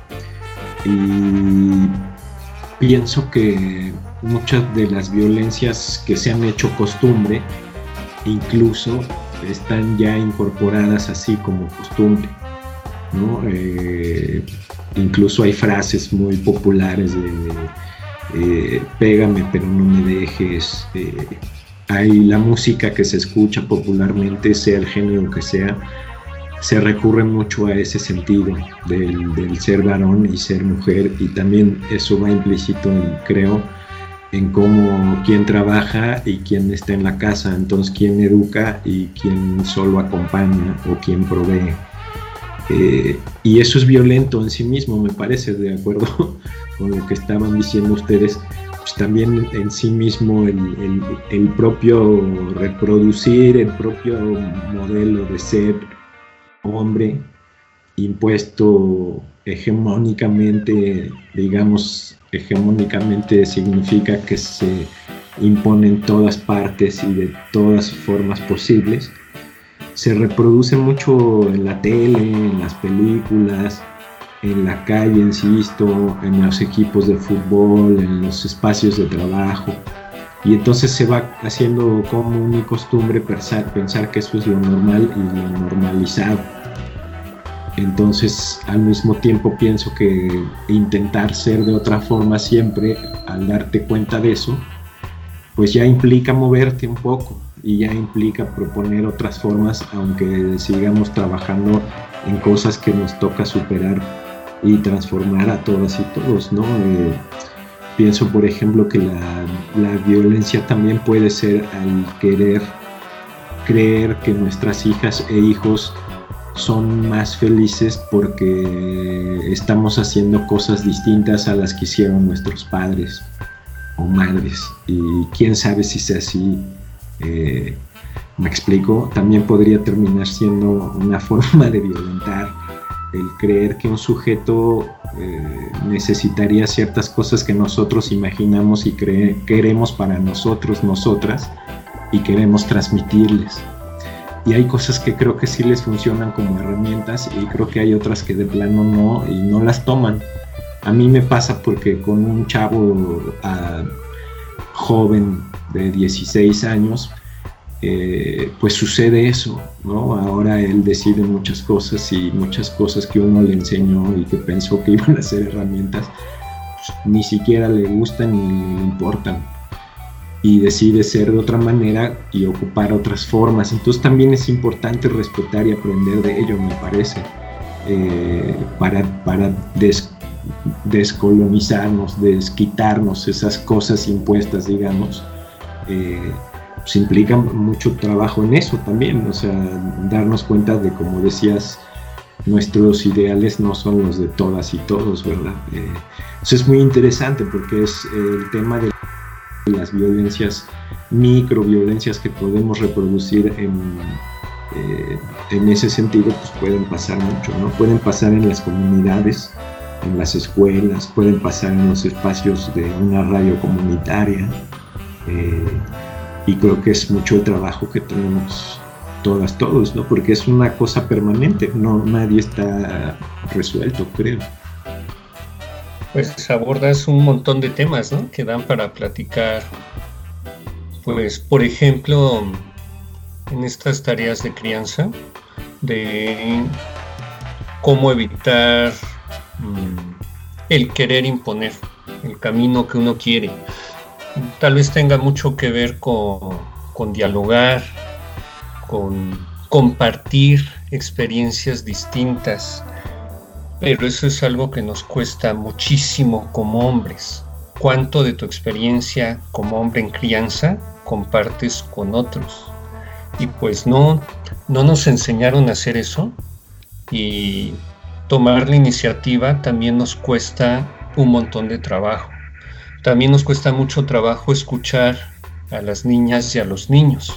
Y pienso que muchas de las violencias que se han hecho costumbre incluso están ya incorporadas así como costumbre, ¿no? Eh, incluso hay frases muy populares de, de eh, pégame pero no me dejes. Eh, hay la música que se escucha popularmente, sea el género que sea, se recurre mucho a ese sentido del, del ser varón y ser mujer, y también eso va implícito, en, creo, en cómo quién trabaja y quién está en la casa, entonces quién educa y quién solo acompaña o quién provee. Eh, y eso es violento en sí mismo, me parece, de acuerdo con lo que estaban diciendo ustedes. Pues también en sí mismo el, el, el propio reproducir, el propio modelo de ser hombre impuesto hegemónicamente, digamos, hegemónicamente significa que se impone en todas partes y de todas formas posibles. Se reproduce mucho en la tele, en las películas, en la calle, insisto, en los equipos de fútbol, en los espacios de trabajo. Y entonces se va haciendo común y costumbre pensar, pensar que eso es lo normal y lo normalizado. Entonces, al mismo tiempo pienso que intentar ser de otra forma siempre, al darte cuenta de eso, pues ya implica moverte un poco y ya implica proponer otras formas, aunque sigamos trabajando en cosas que nos toca superar y transformar a todas y todos, ¿no? Eh, Pienso, por ejemplo, que la, la violencia también puede ser al querer creer que nuestras hijas e hijos son más felices porque estamos haciendo cosas distintas a las que hicieron nuestros padres o madres. Y quién sabe si sea así. Eh, ¿me explico? También podría terminar siendo una forma de violentar el creer que un sujeto eh, necesitaría ciertas cosas que nosotros imaginamos y cre- queremos para nosotros, nosotras, y queremos transmitirles. Y hay cosas que creo que sí les funcionan como herramientas, y creo que hay otras que de plano no, y no las toman. A mí me pasa porque con un chavo uh, joven de dieciséis años, Eh, pues sucede eso, ¿no? Ahora él decide muchas cosas, y muchas cosas que uno le enseñó y que pensó que iban a ser herramientas, pues, ni siquiera le gustan ni le importan, y decide ser de otra manera y ocupar otras formas. Entonces también es importante respetar y aprender de ello, me parece, eh, para, para des, descolonizarnos, desquitarnos esas cosas impuestas, digamos. eh, Pues implica mucho trabajo en eso también, o sea, darnos cuenta de, como decías, nuestros ideales no son los de todas y todos, ¿verdad? Eh, eso es muy interesante porque es el tema de las violencias, microviolencias que podemos reproducir en, eh, en ese sentido, pues pueden pasar mucho, ¿no? Pueden pasar en las comunidades, en las escuelas, pueden pasar en los espacios de una radio comunitaria, eh, y creo que es mucho el trabajo que tenemos todas, todos, ¿no? Porque es una cosa permanente, no, nadie está resuelto, creo. Pues abordas un montón de temas, ¿no? Que dan para platicar. Pues, por ejemplo, en estas tareas de crianza, de cómo evitar mmm, el querer imponer el camino que uno quiere. Tal vez tenga mucho que ver con, con dialogar, con compartir experiencias distintas, pero eso es algo que nos cuesta muchísimo como hombres. ¿Cuánto de tu experiencia como hombre en crianza compartes con otros? Y pues no, no nos enseñaron a hacer eso, y tomar la iniciativa también nos cuesta un montón de trabajo. También nos cuesta mucho trabajo escuchar a las niñas y a los niños.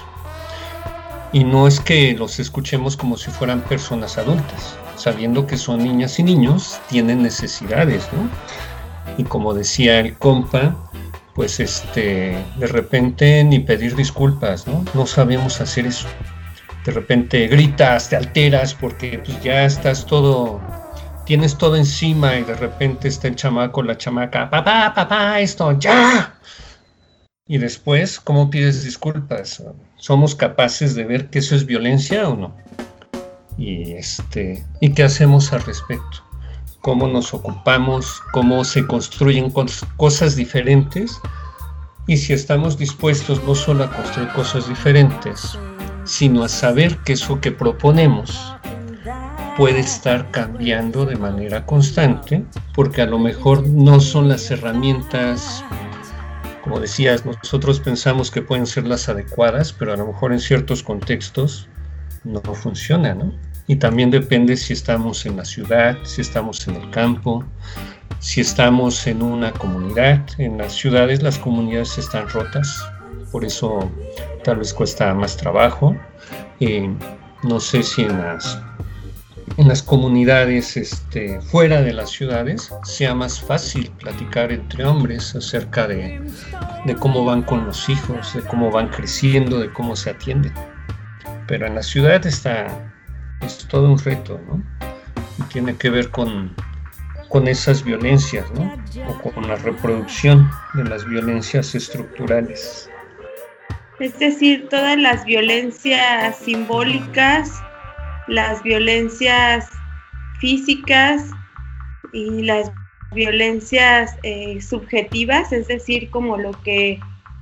Y no es que los escuchemos como si fueran personas adultas, sabiendo que son niñas y niños, tienen necesidades, ¿no? Y como decía el compa, pues este, de repente ni pedir disculpas, ¿no? No sabemos hacer eso. De repente gritas, te alteras porque pues ya estás todo, tienes todo encima, y de repente está el chamaco, la chamaca, papá, papá, esto, ya. Y después, ¿cómo pides disculpas? ¿Somos capaces de ver que eso es violencia o no? Y, este, ¿y qué hacemos al respecto? ¿Cómo nos ocupamos? ¿Cómo se construyen cos- cosas diferentes? Y si estamos dispuestos no solo a construir cosas diferentes, sino a saber que eso que proponemos puede estar cambiando de manera constante, porque a lo mejor no son las herramientas, como decías, nosotros pensamos que pueden ser las adecuadas, pero a lo mejor en ciertos contextos no funciona, ¿no? Y también depende si estamos en la ciudad, si estamos en el campo, si estamos en una comunidad. En las ciudades las comunidades están rotas, por eso tal vez cuesta más trabajo. Eh, no sé si en las, en las comunidades este, fuera de las ciudades sea más fácil platicar entre hombres acerca de, de cómo van con los hijos, de cómo van creciendo, de cómo se atienden. Pero en la ciudad está, es todo un reto, ¿no? Y tiene que ver con, con esas violencias, ¿no? O con la reproducción de las violencias estructurales. Es decir, todas las violencias simbólicas, las violencias físicas y las violencias eh, subjetivas, es decir, como lo que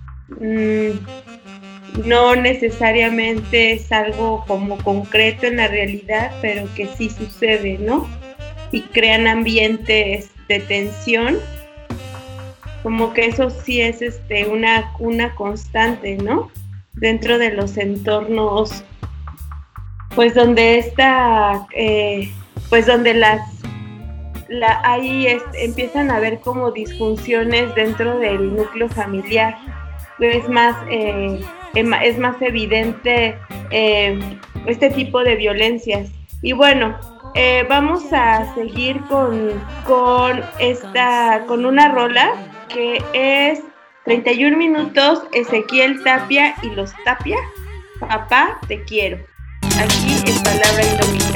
mmm, no necesariamente es algo como concreto en la realidad, pero que sí sucede, ¿no? Y crean ambientes de tensión. Como que eso sí es este una, una constante, ¿no? Dentro de los entornos, pues donde está, eh, pues donde las, la, ahí es, empiezan a haber como disfunciones dentro del núcleo familiar. Es más, eh, es más evidente eh, este tipo de violencias. Y bueno, eh, vamos a seguir con, con esta, con una rola que es treinta y un minutos, Ezequiel Tapia y los Tapia, Papá, te quiero. Aquí en Palabra Indómita.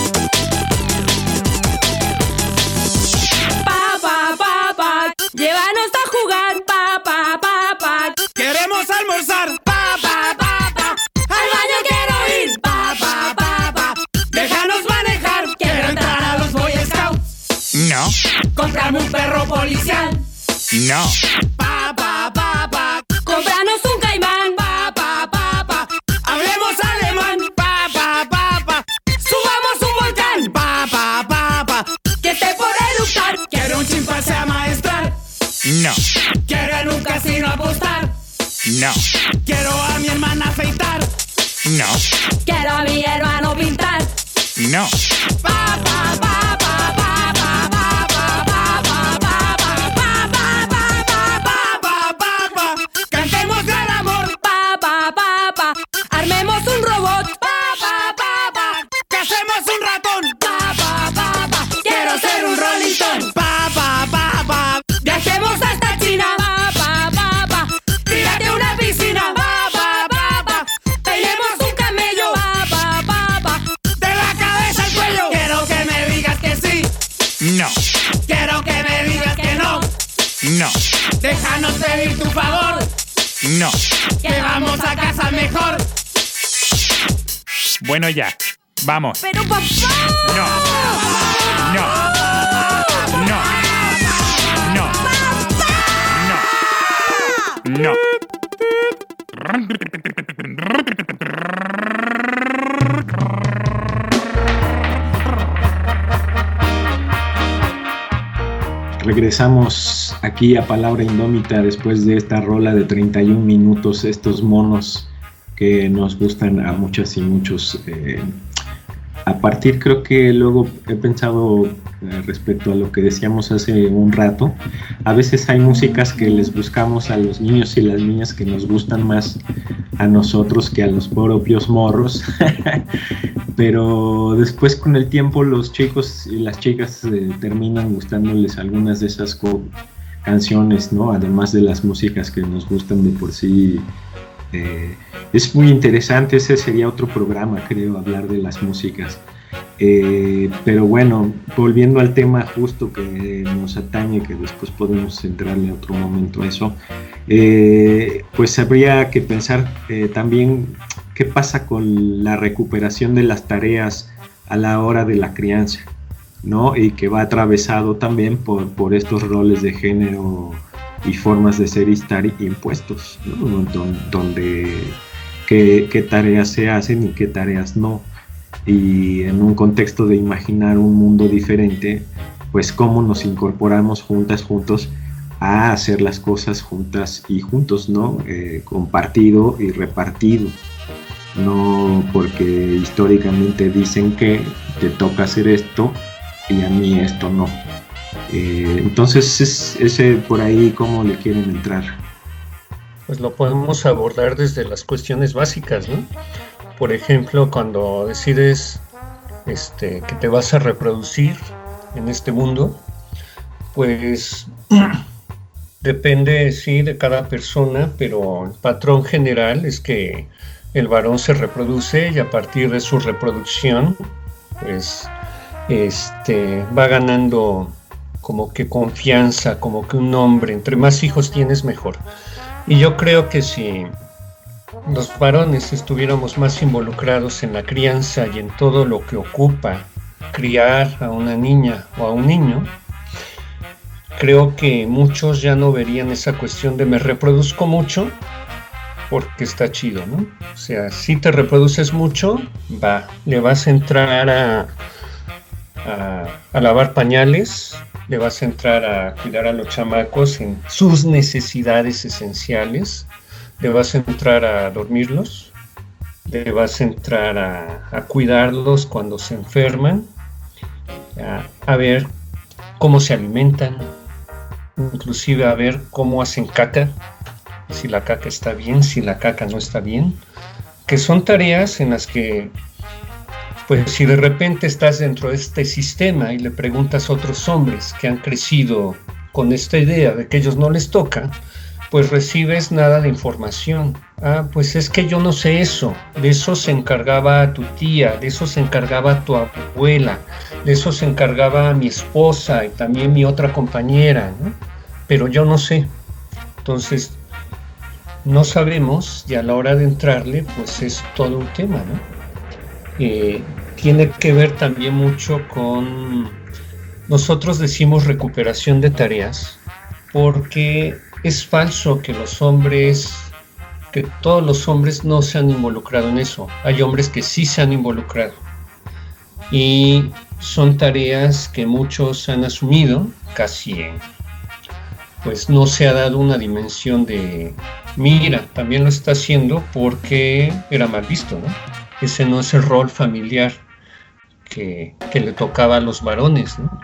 Papá, papá, llévanos a jugar, papá, papá. Queremos almorzar, Papá, papá, al baño quiero ir, papá, papá. déjanos manejar. Quiero entrar a los Boy Scouts. No, Comprarme un perro policial. no. Papá, papá, cómpranos un caimán, papá, papá. Hablemos alemán, papá, papá. Subamos un volcán, Papá, papá. que esté por eructar. Quiero un chimpancé amaestrar. No, Quiero en un casino apostar. no. Quiero a mi hermana afeitar. No, Quiero a mi hermano pintar. no. Papá, papá, papá, papá, papá, papá, papá, papá, papá, Papá, papá. No. Que vamos a casa mejor. Bueno, ya. Vamos. Pero papá. No. No. No. No. No. No. Regresamos aquí a Palabra Indómita después de esta rola de treinta y un minutos, estos monos que nos gustan a muchas y muchos. Eh, a partir, creo que luego he pensado eh, respecto a lo que decíamos hace un rato, a veces hay músicas que les buscamos a los niños y las niñas que nos gustan más a nosotros que a los propios morros, pero después con el tiempo los chicos y las chicas eh, terminan gustándoles algunas de esas co- canciones, ¿no? Además de las músicas que nos gustan de por sí. Eh, es muy interesante, ese sería otro programa, creo, hablar de las músicas. Eh, pero bueno, volviendo al tema justo que nos atañe, que después podemos centrarle a otro momento a eso, eh, pues habría que pensar eh, también qué pasa con la recuperación de las tareas a la hora de la crianza, ¿no? Y que va atravesado también por, por estos roles de género y formas de ser y estar impuestos, ¿no? Donde qué, qué tareas se hacen y qué tareas no, y en un contexto de imaginar un mundo diferente, pues cómo nos incorporamos juntas, juntos a hacer las cosas juntas y juntos, ¿no? Eh, compartido y repartido, no porque históricamente dicen que te toca hacer esto y a mí esto no. Eh, entonces es ese por ahí cómo le quieren entrar. Pues lo podemos abordar desde las cuestiones básicas, ¿no? Por ejemplo, cuando decides este, que te vas a reproducir en este mundo, pues depende, sí, de cada persona, pero el patrón general es que el varón se reproduce y a partir de su reproducción, pues este, va ganando como que confianza, como que un hombre, entre más hijos tienes mejor. Y yo creo que si los varones estuviéramos más involucrados en la crianza y en todo lo que ocupa criar a una niña o a un niño, creo que muchos ya no verían esa cuestión de me reproduzco mucho porque está chido, ¿no? O sea, si te reproduces mucho, va, le vas a entrar a, a, a lavar pañales, le vas a entrar a cuidar a los chamacos en sus necesidades esenciales, le vas a entrar a dormirlos, le vas a entrar a, a cuidarlos cuando se enferman, a, a ver cómo se alimentan, inclusive a ver cómo hacen caca, si la caca está bien, si la caca no está bien, que son tareas en las que, pues si de repente estás dentro de este sistema y le preguntas a otros hombres que han crecido con esta idea de que a ellos no les toca, pues recibes nada de información. Ah, pues es que yo no sé eso, de eso se encargaba tu tía, de eso se encargaba tu abuela, de eso se encargaba mi esposa y también mi otra compañera, ¿no? Pero yo no sé. Entonces, no sabemos y a la hora de entrarle, pues es todo un tema, ¿no? Eh, tiene que ver también mucho con, nosotros decimos recuperación de tareas, porque es falso que los hombres, que todos los hombres no se han involucrado en eso. Hay hombres que sí se han involucrado y son tareas que muchos han asumido, casi en, pues no se ha dado una dimensión de, mira, también lo está haciendo porque era mal visto, ¿no? Ese no es el rol familiar que, que le tocaba a los varones, ¿no?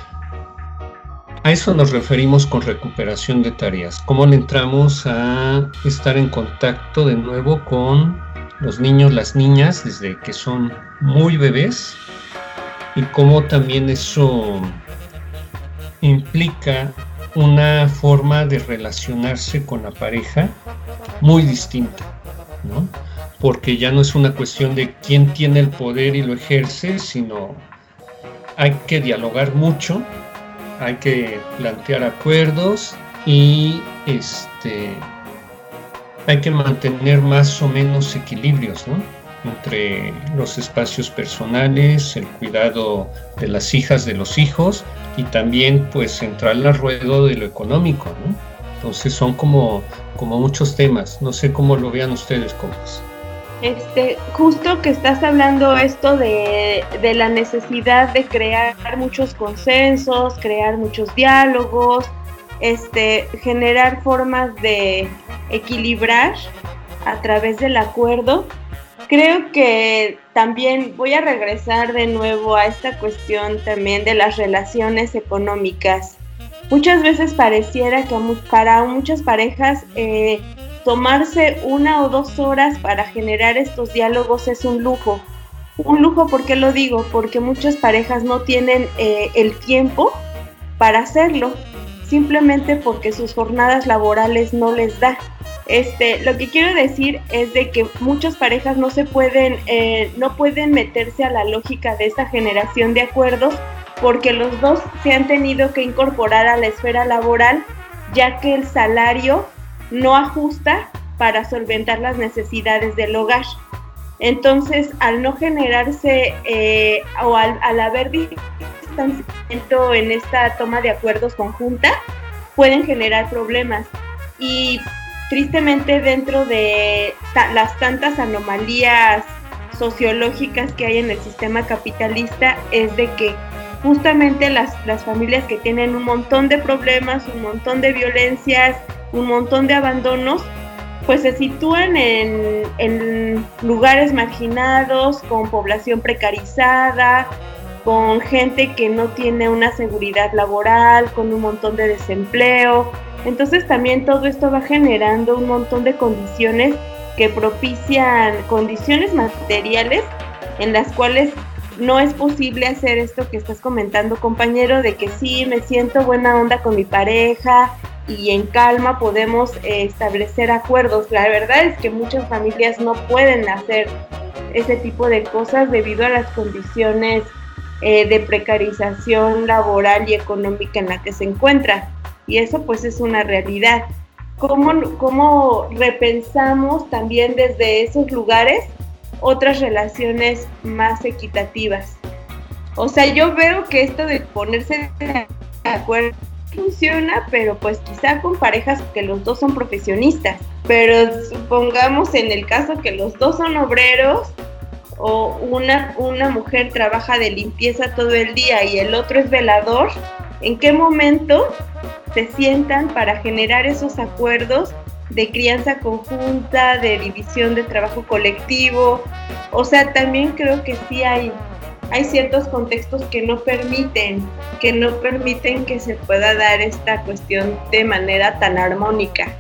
A eso nos referimos con recuperación de tareas. ¿Cómo le entramos a estar en contacto de nuevo con los niños, las niñas, desde que son muy bebés? Y cómo también eso implica una forma de relacionarse con la pareja muy distinta, ¿no? Porque ya no es una cuestión de quién tiene el poder y lo ejerce, sino hay que dialogar mucho, hay que plantear acuerdos y este hay que mantener más o menos equilibrios, ¿no? Entre los espacios personales, el cuidado de las hijas, de los hijos, y también pues entrar al ruedo de lo económico, ¿no? Entonces son como, como muchos temas. No sé cómo lo vean ustedes, compas. Este, justo que estás hablando esto de, de la necesidad de crear muchos consensos, crear muchos diálogos, este, generar formas de equilibrar a través del acuerdo. Creo que también voy a regresar de nuevo a esta cuestión también de las relaciones económicas. Muchas veces pareciera que para muchas parejas eh, tomarse una o dos horas para generar estos diálogos es un lujo. Un lujo, ¿por qué lo digo? Porque muchas parejas no tienen eh, el tiempo para hacerlo, simplemente porque sus jornadas laborales no les da. Este, lo que quiero decir es de que muchas parejas no se pueden, eh, no pueden meterse a la lógica de esta generación de acuerdos porque los dos se han tenido que incorporar a la esfera laboral, ya que el salario no ajusta para solventar las necesidades del hogar. Entonces, al no generarse eh, o al, al haber distanciamiento en esta toma de acuerdos conjunta, pueden generar problemas. Y tristemente, dentro de ta- las tantas anomalías sociológicas que hay en el sistema capitalista, es de que justamente las, las familias que tienen un montón de problemas, un montón de violencias, un montón de abandonos, pues se sitúan en, en lugares marginados, con población precarizada, con gente que no tiene una seguridad laboral, con un montón de desempleo. Entonces también todo esto va generando un montón de condiciones que propician condiciones materiales en las cuales no es posible hacer esto que estás comentando, compañero, de que sí, me siento buena onda con mi pareja y en calma podemos eh, establecer acuerdos. La verdad es que muchas familias no pueden hacer ese tipo de cosas debido a las condiciones eh, de precarización laboral y económica en la que se encuentran. Y eso pues es una realidad. ¿Cómo, cómo repensamos también desde esos lugares otras relaciones más equitativas? O sea, yo veo que esto de ponerse de acuerdo funciona, pero pues quizá con parejas que los dos son profesionistas, pero supongamos en el caso que los dos son obreros o una, una mujer trabaja de limpieza todo el día y el otro es velador, ¿en qué momento se sientan para generar esos acuerdos de crianza conjunta, de división de trabajo colectivo? O sea, también creo que sí hay, hay ciertos contextos que no permiten, que no permiten que se pueda dar esta cuestión de manera tan armónica.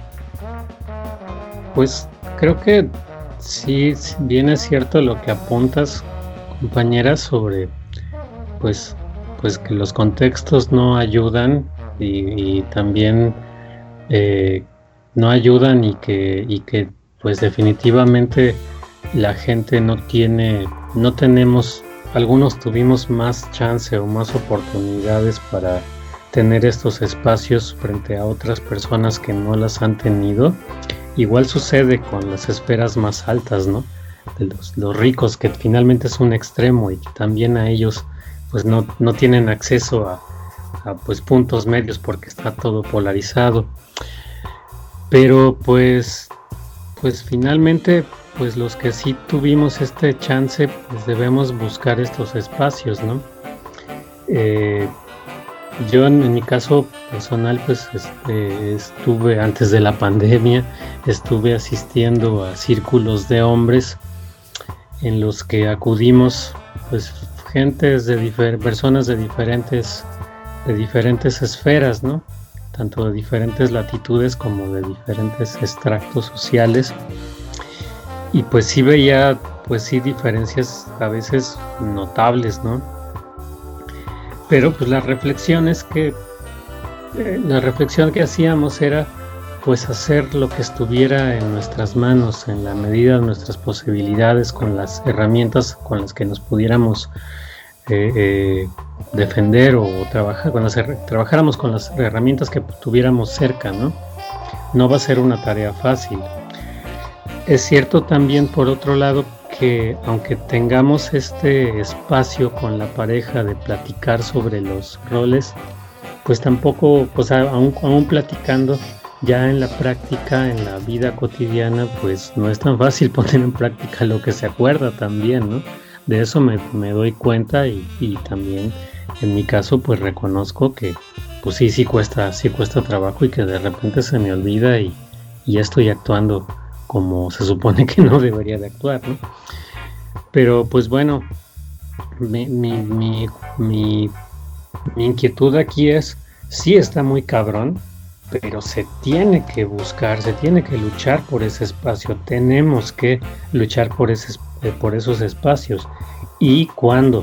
Pues creo que sí, bien es cierto lo que apuntas, compañera, sobre pues, pues que los contextos no ayudan y, y también eh, no ayudan y que, y que pues definitivamente la gente no tiene, no tenemos, algunos tuvimos más chance o más oportunidades para tener estos espacios frente a otras personas que no las han tenido. Igual sucede con las esferas más altas, ¿no? De los, los ricos, que finalmente es un extremo y que también a ellos pues no, no tienen acceso a, a pues puntos medios porque está todo polarizado. Pero pues, pues finalmente, pues los que sí tuvimos este chance, pues debemos buscar estos espacios, ¿no? Eh, yo en, en mi caso personal, pues este, estuve antes de la pandemia, estuve asistiendo a círculos de hombres en los que acudimos, pues gentes de difer- personas de diferentes, de diferentes esferas, ¿no? Tanto de diferentes latitudes como de diferentes extractos sociales, y pues sí veía pues sí diferencias a veces notables, ¿no? Pero pues la reflexión es que eh, la reflexión que hacíamos era pues hacer lo que estuviera en nuestras manos, en la medida de nuestras posibilidades, con las herramientas con las que nos pudiéramos eh, eh, defender o trabajar, con las her- trabajáramos con las herramientas que tuviéramos cerca, ¿no? No va a ser una tarea fácil. es cierto también, por otro lado, que aunque tengamos este espacio con la pareja de platicar sobre los roles, pues tampoco, pues aún, aún platicando, ya en la práctica, en la vida cotidiana, pues no es tan fácil poner en práctica lo que se acuerda también, ¿no? De eso me, me doy cuenta y, y también en mi caso pues reconozco que pues sí, sí cuesta, sí cuesta trabajo y que de repente se me olvida y, y ya estoy actuando como se supone que no debería de actuar, ¿no? Pero pues bueno, mi, mi, mi, mi, mi inquietud aquí es, sí está muy cabrón, pero se tiene que buscar, se tiene que luchar por ese espacio, tenemos que luchar por, ese, por esos espacios. Y cuando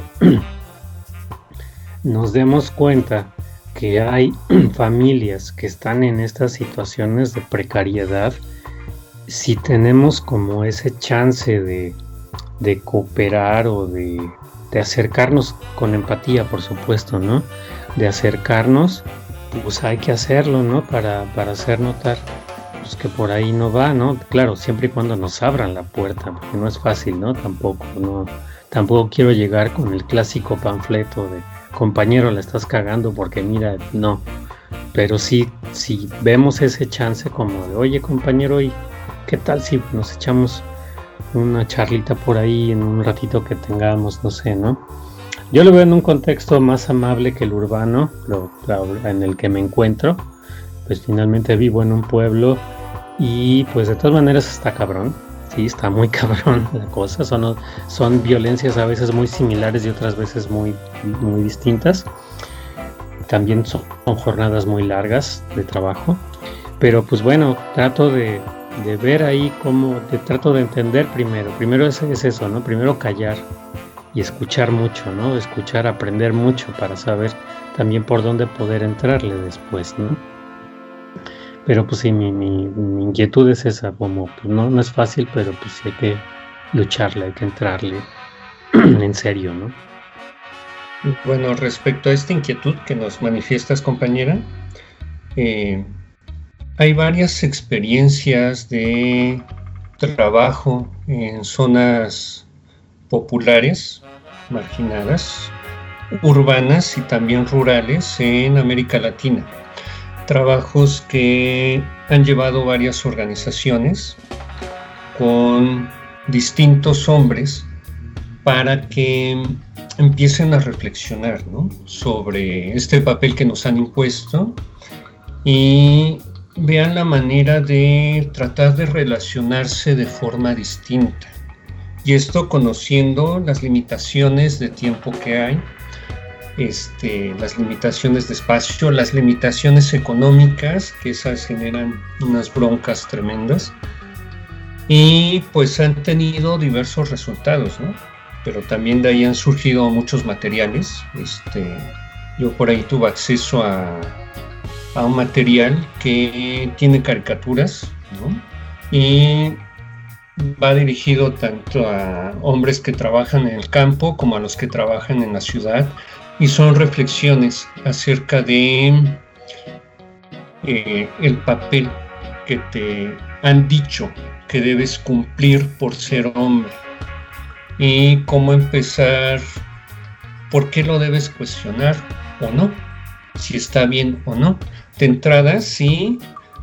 nos demos cuenta que hay familias que están en estas situaciones de precariedad, si tenemos como ese chance de, de cooperar o de, de acercarnos con empatía, por supuesto, ¿no? De acercarnos, pues hay que hacerlo, ¿no? Para, para hacer notar pues, que por ahí no va, ¿no? Claro, siempre y cuando nos abran la puerta, porque no es fácil, ¿no? Tampoco, no, tampoco quiero llegar con el clásico panfleto de compañero, la estás cagando porque mira, no. Pero sí, si vemos ese chance como de, oye compañero, ¿y qué tal si nos echamos una charlita por ahí en un ratito que tengamos, no sé, ¿no? Yo lo veo en un contexto más amable que el urbano, lo, lo, en el que me encuentro. Pues finalmente vivo en un pueblo y pues de todas maneras está cabrón. Sí, está muy cabrón la cosa. Son, son violencias a veces muy similares y otras veces muy, muy distintas. También son, son jornadas muy largas de trabajo. Pero pues bueno, trato de, de ver ahí cómo, de, trato de entender primero. Primero es, es eso, ¿no? Primero callar y escuchar mucho, ¿no? Escuchar, aprender mucho para saber también por dónde poder entrarle después, ¿no? Pero pues sí, mi, mi, mi inquietud es esa, como pues no, no es fácil, pero pues sí hay que lucharle, hay que entrarle en serio, ¿no? Bueno, respecto a esta inquietud que nos manifiestas, compañera, eh, hay varias experiencias de trabajo en zonas populares, marginadas, urbanas y también rurales en América Latina. Trabajos que han llevado varias organizaciones con distintos hombres para que empiecen a reflexionar, ¿no? Sobre este papel que nos han impuesto y vean la manera de tratar de relacionarse de forma distinta. Y esto conociendo las limitaciones de tiempo que hay, este, las limitaciones de espacio, las limitaciones económicas, que esas generan unas broncas tremendas. Y pues han tenido diversos resultados, ¿no? Pero también de ahí han surgido muchos materiales. Este, yo por ahí tuve acceso a, a un material que tiene caricaturas, ¿no? Y va dirigido tanto a hombres que trabajan en el campo como a los que trabajan en la ciudad, y son reflexiones acerca de eh, el papel que te han dicho que debes cumplir por ser hombre y cómo empezar, por qué lo debes cuestionar o no, si está bien o no. De entrada, si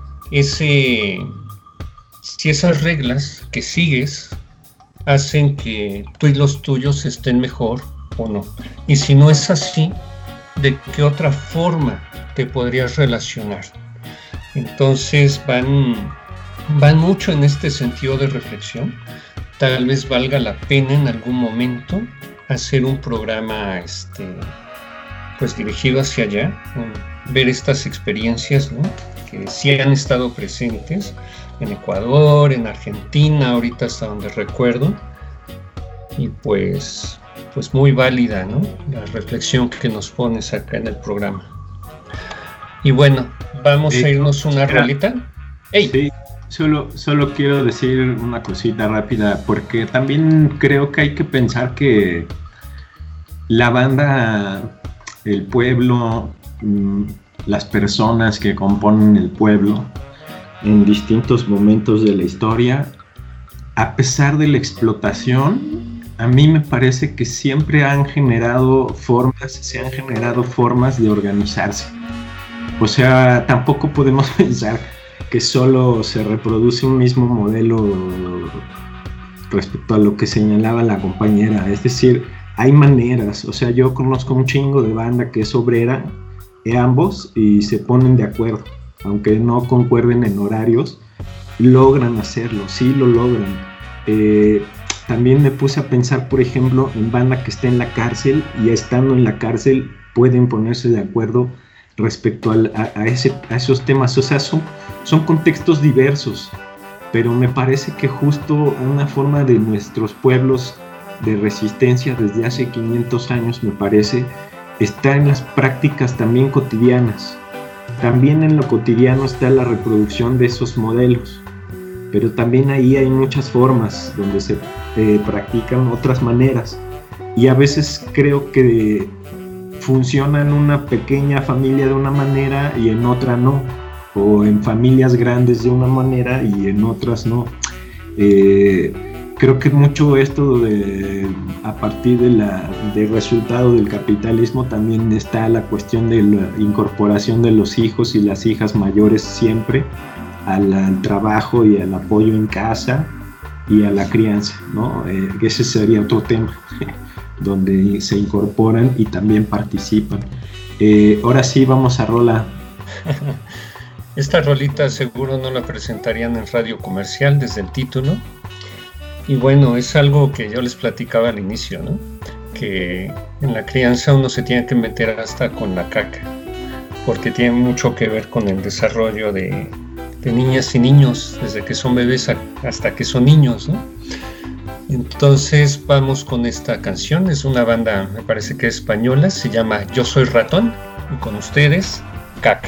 ese Si esas reglas que sigues hacen que tú y los tuyos estén mejor o no. Y si no es así, ¿de qué otra forma te podrías relacionar? Entonces van, van mucho en este sentido de reflexión. Tal vez valga la pena en algún momento hacer un programa este, pues dirigido hacia allá, ver estas experiencias, ¿no? Que sí han estado presentes en Ecuador, en Argentina, ahorita hasta donde recuerdo, y pues, pues muy válida, ¿no? La reflexión que nos pones acá en el programa. Y bueno, vamos sí, a irnos una rolita. ¡Ey! Sí, solo, solo quiero decir una cosita rápida, porque también creo que hay que pensar que la banda, el pueblo, las personas que componen el pueblo, en distintos momentos de la historia a pesar de la explotación, a mí me parece que siempre han generado formas, se han generado formas de organizarse. O sea, tampoco podemos pensar que solo se reproduce un mismo modelo respecto a lo que señalaba la compañera. Es decir, hay maneras. O sea, yo conozco un chingo de banda que es obrera, eh, ambos, y se ponen de acuerdo. Aunque no concuerden en horarios, logran hacerlo, sí lo logran. Eh, también me puse a pensar, por ejemplo, en banda que está en la cárcel y estando en la cárcel pueden ponerse de acuerdo respecto al, a, a, ese, a esos temas. O sea, son, son contextos diversos, pero me parece que justo una forma de nuestros pueblos de resistencia desde hace quinientos años, me parece, está en las prácticas también cotidianas. También en lo cotidiano está la reproducción de esos modelos, pero también ahí hay muchas formas donde se eh, practican otras maneras, y a veces creo que funciona en una pequeña familia de una manera y en otra no, o en familias grandes de una manera y en otras no. Eh, creo que mucho esto de, a partir de la, del resultado del capitalismo, también está la cuestión de la incorporación de los hijos y las hijas mayores siempre al, al trabajo y al apoyo en casa y a la crianza, ¿no? Eh, ese sería otro tema donde se incorporan y también participan. Eh, ahora sí, vamos a rola. Esta rolita seguro no la presentarían en radio comercial desde el título. Y bueno, es algo que yo les platicaba al inicio, ¿no? Que en la crianza uno se tiene que meter hasta con la caca, porque tiene mucho que ver con el desarrollo de, de niñas y niños, desde que son bebés a, hasta que son niños, ¿no? Entonces vamos con esta canción. Es una banda, me parece que es española, se llama Yo Soy Ratón, y con ustedes, Caca.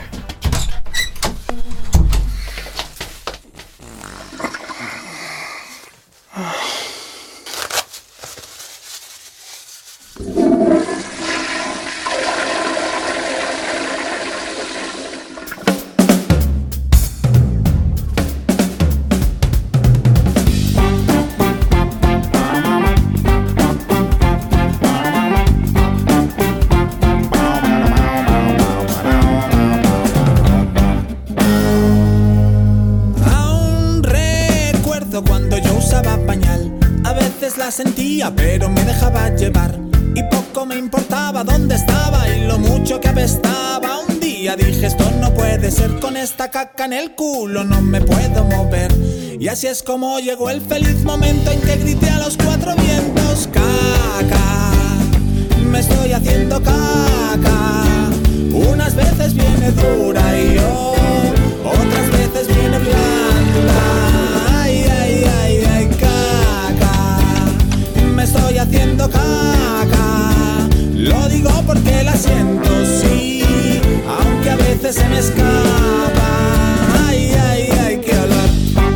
Pero me dejaba llevar y poco me importaba dónde estaba y lo mucho que apestaba. Un día dije, esto no puede ser, con esta caca en el culo no me puedo mover. Y así es como llegó el feliz momento en que grité a los cuatro vientos: caca, me estoy haciendo caca. Unas veces viene dura y yo, otras veces viene blanda. Ay, ay, ay, ay, me estoy haciendo caca, lo digo porque la siento, sí, aunque a veces se me escapa. Ay, ay, ay, qué olor.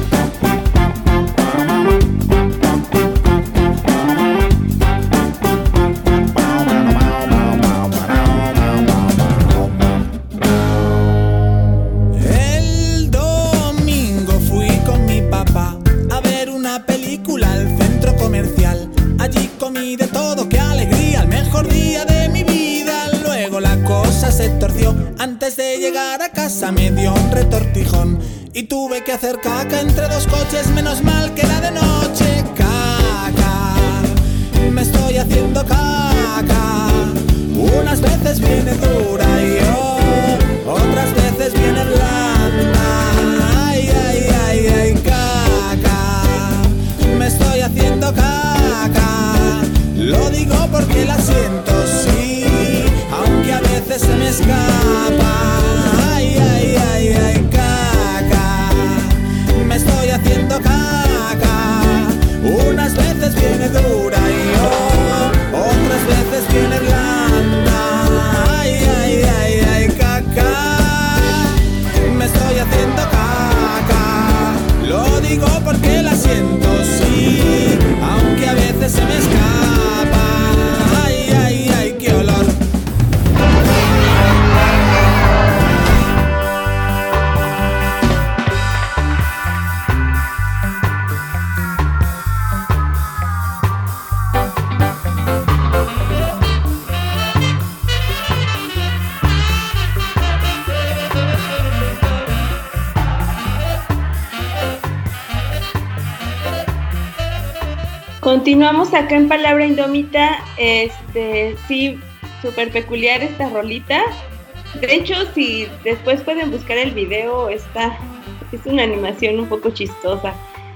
El domingo fui con mi papá a ver una película al centro comercial. Allí comí de todo, qué alegría, el mejor día de mi vida. Luego la cosa se torció, antes de llegar a casa me dio un retortijón y tuve que hacer caca entre dos coches, menos mal que era de noche. Caca, me estoy haciendo caca. Unas veces viene dura y oh, otras veces viene blanda. Ay, ay, ay, ay, caca, me estoy haciendo caca. Lo digo porque la siento, sí, aunque a veces se me escapa. Ay, ay, ay, ay, caca, me estoy haciendo caca. Unas veces viene dura y oh, otras veces viene blanda. Ay, ay, ay, ay, caca, me estoy haciendo caca. Lo digo porque la siento, sí, aunque a veces se me escapa. Ay, ay, ay, qué olor. Continuamos acá en Palabra Indómita. Este, sí, súper peculiar esta rolita. De hecho, si después pueden buscar el video, está, es una animación un poco chistosa.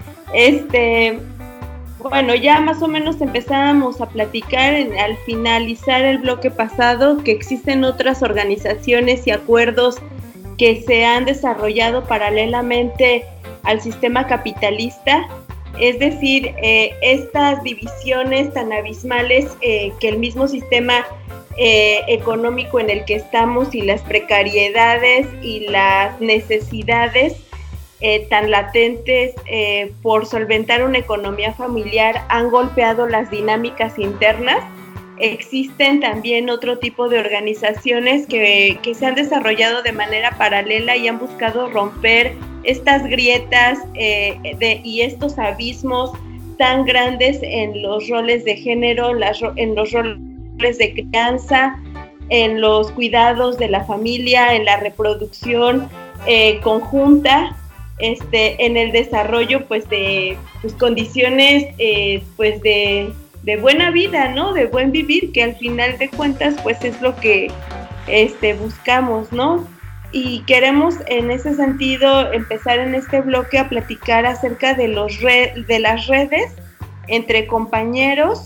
Este, bueno, ya más o menos empezábamos a platicar en, al finalizar el bloque pasado que existen otras organizaciones y acuerdos que se han desarrollado paralelamente al sistema capitalista. Es decir, eh, estas divisiones tan abismales eh, que el mismo sistema eh, económico en el que estamos y las precariedades y las necesidades eh, tan latentes eh, por solventar una economía familiar han golpeado las dinámicas internas. Existen también otro tipo de organizaciones que, que se han desarrollado de manera paralela y han buscado romper estas grietas eh, de, y estos abismos tan grandes en los roles de género, en, las, en los roles de crianza, en los cuidados de la familia, en la reproducción eh, conjunta, este, en el desarrollo pues de pues, condiciones eh, pues de, de buena vida, ¿no? De buen vivir, que al final de cuentas pues es lo que este, buscamos, ¿no? Y queremos en ese sentido empezar en este bloque a platicar acerca de, los re- de las redes entre compañeros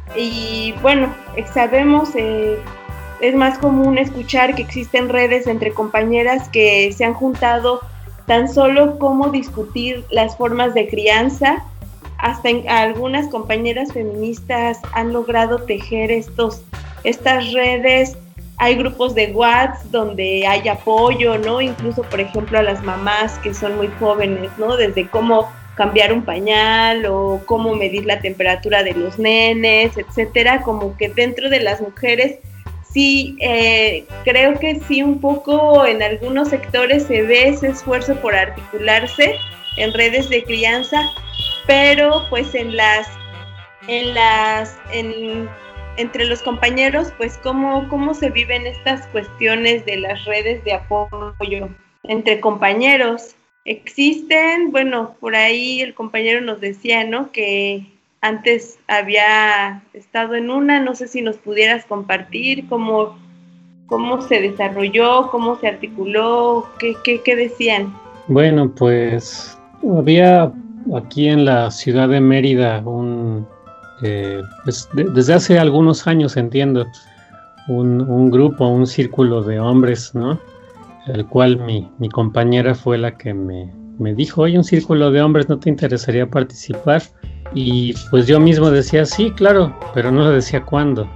y bueno, sabemos, eh, es más común escuchar que existen redes entre compañeras que se han juntado tan solo como discutir las formas de crianza, hasta en, algunas compañeras feministas han logrado tejer estos, estas redes. Hay grupos de WhatsApp donde hay apoyo, ¿no? Incluso, por ejemplo, a las mamás que son muy jóvenes, ¿no? Desde cómo cambiar un pañal o cómo medir la temperatura de los nenes, etcétera. Como que dentro de las mujeres, sí, eh, creo que sí un poco en algunos sectores se ve ese esfuerzo por articularse en redes de crianza, pero pues en las, en las, en entre los compañeros, pues cómo, cómo se viven estas cuestiones de las redes de apoyo entre compañeros. Existen, bueno, por ahí el compañero nos decía, ¿no? Que antes había estado en una, no sé si nos pudieras compartir cómo, cómo se desarrolló, cómo se articuló, qué, qué, qué decían. Bueno, pues había aquí en la ciudad de Mérida un... Eh, pues de, desde hace algunos años entiendo un, un grupo, un círculo de hombres, ¿no? El cual mi, mi compañera fue la que me, me dijo, oye, un círculo de hombres, ¿no te interesaría participar? Y pues yo mismo decía, sí, claro, pero no le decía cuándo,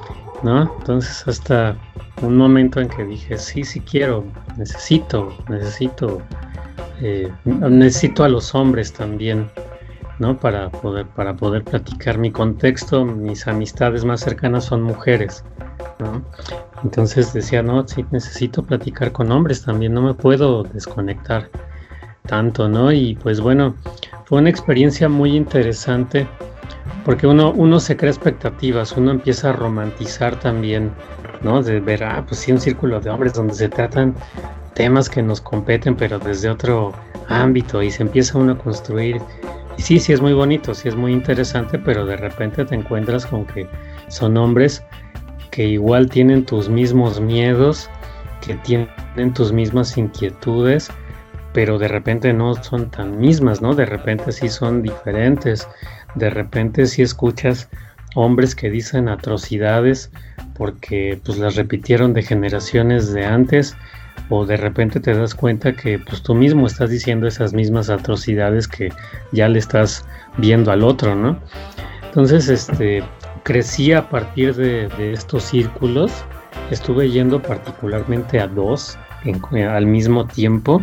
¿no? Entonces hasta un momento en que dije, sí, sí quiero, necesito, necesito, eh, necesito a los hombres también, ¿no? Para poder, para poder platicar mi contexto. Mis amistades más cercanas son mujeres, ¿no? Entonces decía, no, sí, necesito platicar con hombres también, no me puedo desconectar tanto, ¿no? Y pues bueno, fue una experiencia muy interesante porque uno, uno se crea expectativas, uno empieza a romantizar también, ¿no? De ver, ah, pues sí, un círculo de hombres donde se tratan temas que nos competen, pero desde otro ámbito, y se empieza uno a construir. Y sí, sí es muy bonito, sí es muy interesante, pero de repente te encuentras con que son hombres que igual tienen tus mismos miedos, que tienen tus mismas inquietudes, pero de repente no son tan mismas, ¿no? De repente sí son diferentes, de repente sí escuchas hombres que dicen atrocidades porque pues las repitieron de generaciones de antes, o de repente te das cuenta que pues tú mismo estás diciendo esas mismas atrocidades que ya le estás viendo al otro, ¿no? Entonces, este, crecí a partir de, de estos círculos, estuve yendo particularmente a dos en, al mismo tiempo.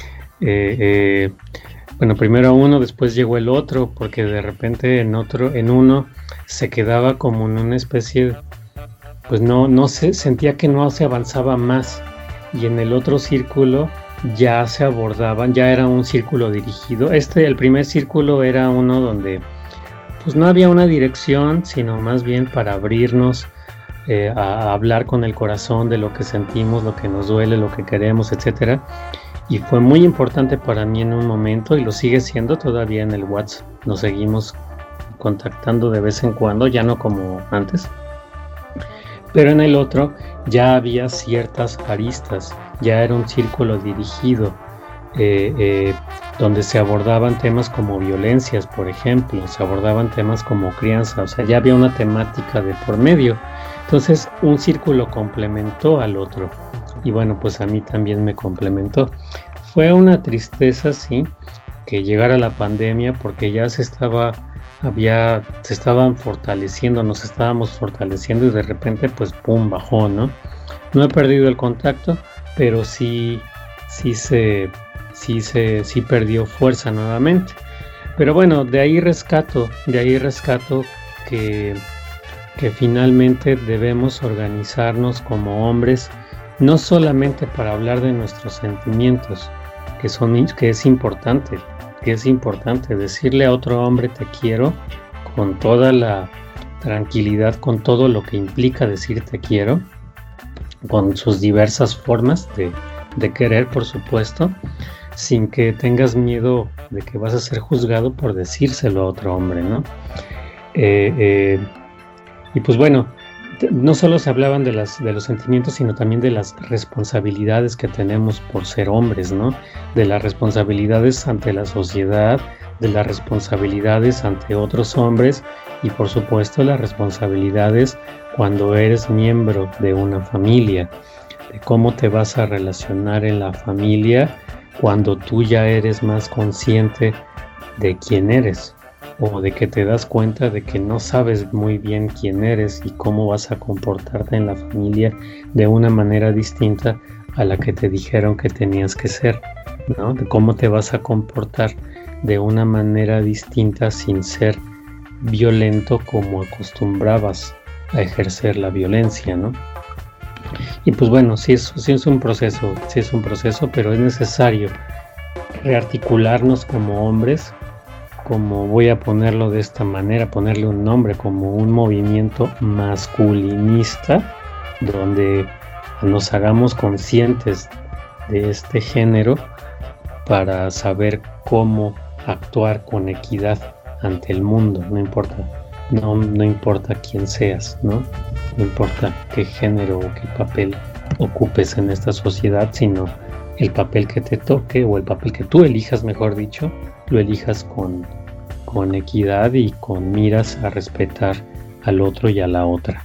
Eh, eh, bueno, primero a uno, después llegó el otro, porque de repente en otro, en uno se quedaba como en una especie, pues no, no se sentía que no se avanzaba más. Y en el otro círculo ya se abordaban, ya era un círculo dirigido. Este, el primer círculo era uno donde pues no había una dirección, sino más bien para abrirnos eh, a, a hablar con el corazón de lo que sentimos, lo que nos duele, lo que queremos, etcétera. Y fue muy importante para mí en un momento, y lo sigue siendo todavía en el WhatsApp. Nos seguimos contactando de vez en cuando, ya no como antes. Pero en el otro ya había ciertas aristas, ya era un círculo dirigido, eh, eh, donde se abordaban temas como violencias, por ejemplo, se abordaban temas como crianza, o sea, ya había una temática de por medio. Entonces, un círculo complementó al otro, y bueno, pues a mí también me complementó. Fue una tristeza, sí, que llegara la pandemia, porque ya se estaba... había, se estaban fortaleciendo, nos estábamos fortaleciendo y de repente pues pum, bajó, ¿no? No he perdido el contacto, pero sí, sí se, sí se, sí perdió fuerza nuevamente. Pero bueno, de ahí rescato, de ahí rescato que, que finalmente debemos organizarnos como hombres, no solamente para hablar de nuestros sentimientos, que son, que es importante, que es importante decirle a otro hombre te quiero con toda la tranquilidad, con todo lo que implica decir te quiero, con sus diversas formas de, de querer, por supuesto, sin que tengas miedo de que vas a ser juzgado por decírselo a otro hombre, ¿no? Eh, eh, y pues bueno, no solo se hablaban de, las, de los sentimientos, sino también de las responsabilidades que tenemos por ser hombres, ¿no? De las responsabilidades ante la sociedad, de las responsabilidades ante otros hombres y por supuesto las responsabilidades cuando eres miembro de una familia, de cómo te vas a relacionar en la familia cuando tú ya eres más consciente de quién eres, o de que te das cuenta de que no sabes muy bien quién eres y cómo vas a comportarte en la familia de una manera distinta a la que te dijeron que tenías que ser, ¿no? De cómo te vas a comportar de una manera distinta sin ser violento como acostumbrabas a ejercer la violencia, ¿no? Y pues bueno, sí es, sí es un proceso, sí es un proceso, pero es necesario rearticularnos como hombres, como voy a ponerlo de esta manera, ponerle un nombre, como un movimiento masculinista, donde nos hagamos conscientes de este género para saber cómo actuar con equidad ante el mundo, no importa, no, no importa quién seas, ¿no? No importa qué género o qué papel ocupes en esta sociedad, sino el papel que te toque o el papel que tú elijas, mejor dicho, lo elijas con, con equidad y con miras a respetar al otro y a la otra.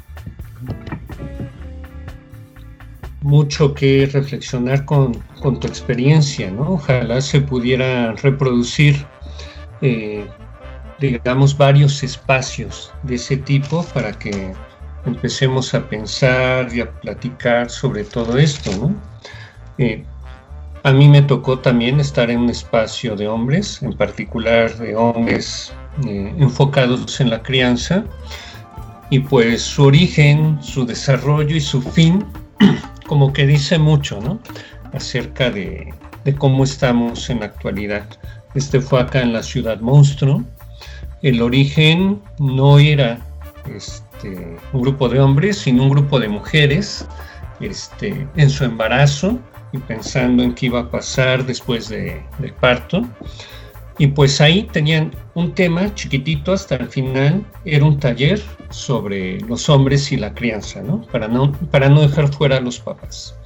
Mucho que reflexionar con, con tu experiencia, ¿no? Ojalá se pudiera reproducir, eh, digamos, varios espacios de ese tipo para que empecemos a pensar y a platicar sobre todo esto, ¿no? Eh, a mí me tocó también estar en un espacio de hombres, en particular de hombres eh, enfocados en la crianza, y pues su origen, su desarrollo y su fin como que dice mucho, ¿no? Acerca de, de cómo estamos en la actualidad. Este fue acá en la Ciudad Monstruo. El origen no era este, un grupo de hombres, sino un grupo de mujeres este, en su embarazo y pensando en qué iba a pasar después de, del parto. Y pues ahí tenían un tema chiquitito hasta el final, era un taller sobre los hombres y la crianza, ¿no? Para no, para no dejar fuera a los papás.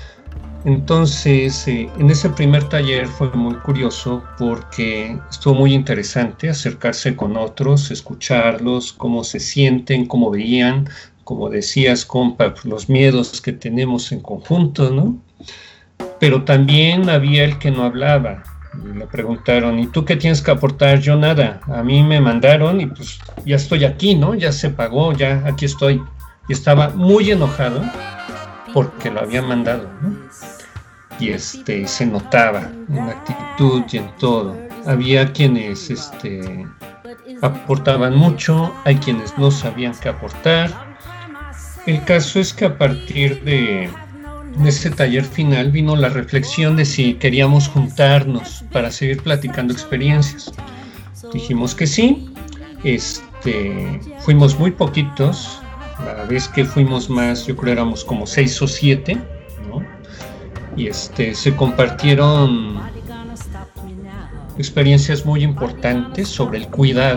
Entonces, eh, en ese primer taller fue muy curioso porque estuvo muy interesante acercarse con otros, escucharlos, cómo se sienten, cómo veían, como decías, compa, los miedos que tenemos en conjunto, ¿no? Pero también había el que no hablaba. Y le preguntaron, ¿y tú qué tienes que aportar? Yo nada, a mí me mandaron y pues ya estoy aquí, ¿no? Ya se pagó, ya aquí estoy. Y estaba muy enojado porque lo había mandado, ¿no? Y este, se notaba en la actitud y en todo. Había quienes este, aportaban mucho, hay quienes no sabían qué aportar. El caso es que a partir de... En este taller final vino la reflexión de si queríamos juntarnos para seguir platicando experiencias. Dijimos que sí. Este, fuimos muy poquitos. La vez que fuimos más, yo creo éramos como seis o siete, ¿no? Y este, se compartieron experiencias muy importantes sobre el cuidado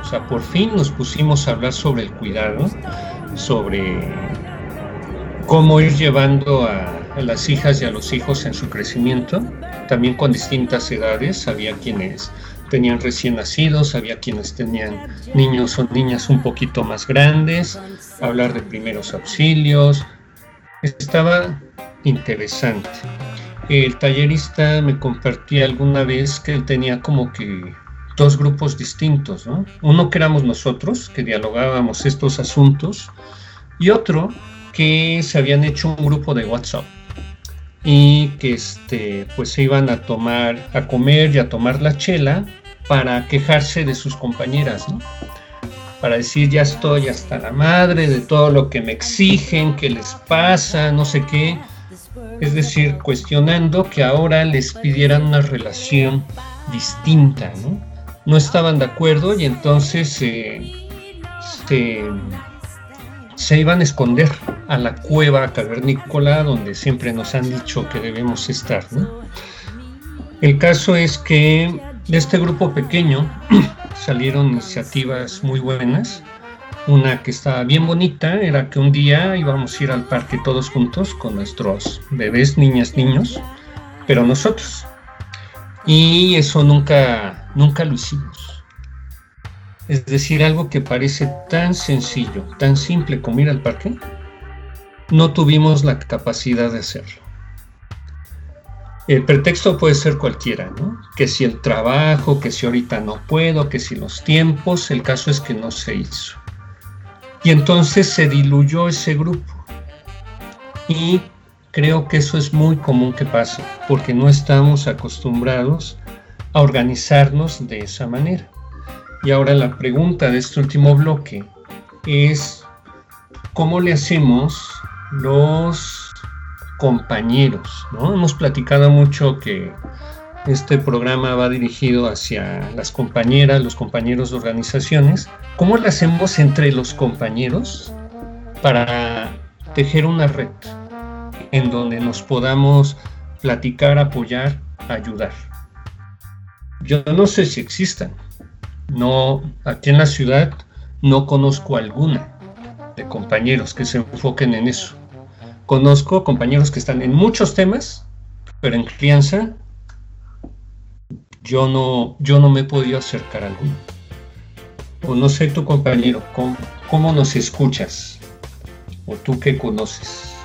O sea, por fin nos pusimos a hablar sobre el cuidado, sobre cómo ir llevando a, a las hijas y a los hijos en su crecimiento, también con distintas edades. Había quienes tenían recién nacidos, había quienes tenían niños o niñas un poquito más grandes, hablar de primeros auxilios. Estaba interesante. El tallerista me compartía alguna vez que él tenía como que dos grupos distintos, ¿no? Uno que éramos nosotros, que dialogábamos estos asuntos, y otro que se habían hecho un grupo de WhatsApp y que este, pues se iban a tomar, a comer y a tomar la chela para quejarse de sus compañeras, ¿no? Para decir, ya estoy hasta la madre de todo lo que me exigen, qué les pasa, no sé qué. Es decir, cuestionando que ahora les pidieran una relación distinta, ¿no? No estaban de acuerdo y entonces eh, se, se iban a esconder a la cueva cavernícola donde siempre nos han dicho que debemos estar, ¿no? El caso es que de este grupo pequeño salieron iniciativas muy buenas. Una que estaba bien bonita era que un día íbamos a ir al parque todos juntos con nuestros bebés, niñas, niños, pero nosotros. Y eso nunca, nunca lo hicimos. Es decir, algo que parece tan sencillo, tan simple como ir al parque, no tuvimos la capacidad de hacerlo. El pretexto puede ser cualquiera, ¿no? Que si el trabajo, que si ahorita no puedo, que si los tiempos, el caso es que no se hizo. Y entonces se diluyó ese grupo. Y creo que eso es muy común que pase, porque no estamos acostumbrados a organizarnos de esa manera. Y ahora la pregunta de este último bloque es, ¿cómo le hacemos los compañeros, ¿no? Hemos platicado mucho que este programa va dirigido hacia las compañeras, los compañeros de organizaciones. ¿Cómo lo hacemos entre los compañeros para tejer una red en donde nos podamos platicar, apoyar, ayudar? Yo no sé si existan. No, aquí en la ciudad no conozco alguna de compañeros que se enfoquen en eso. Conozco compañeros que están en muchos temas, pero en crianza yo no, yo no me he podido acercar a alguno. O no sé tu compañero, ¿cómo, cómo nos escuchas? ¿O tú qué conoces?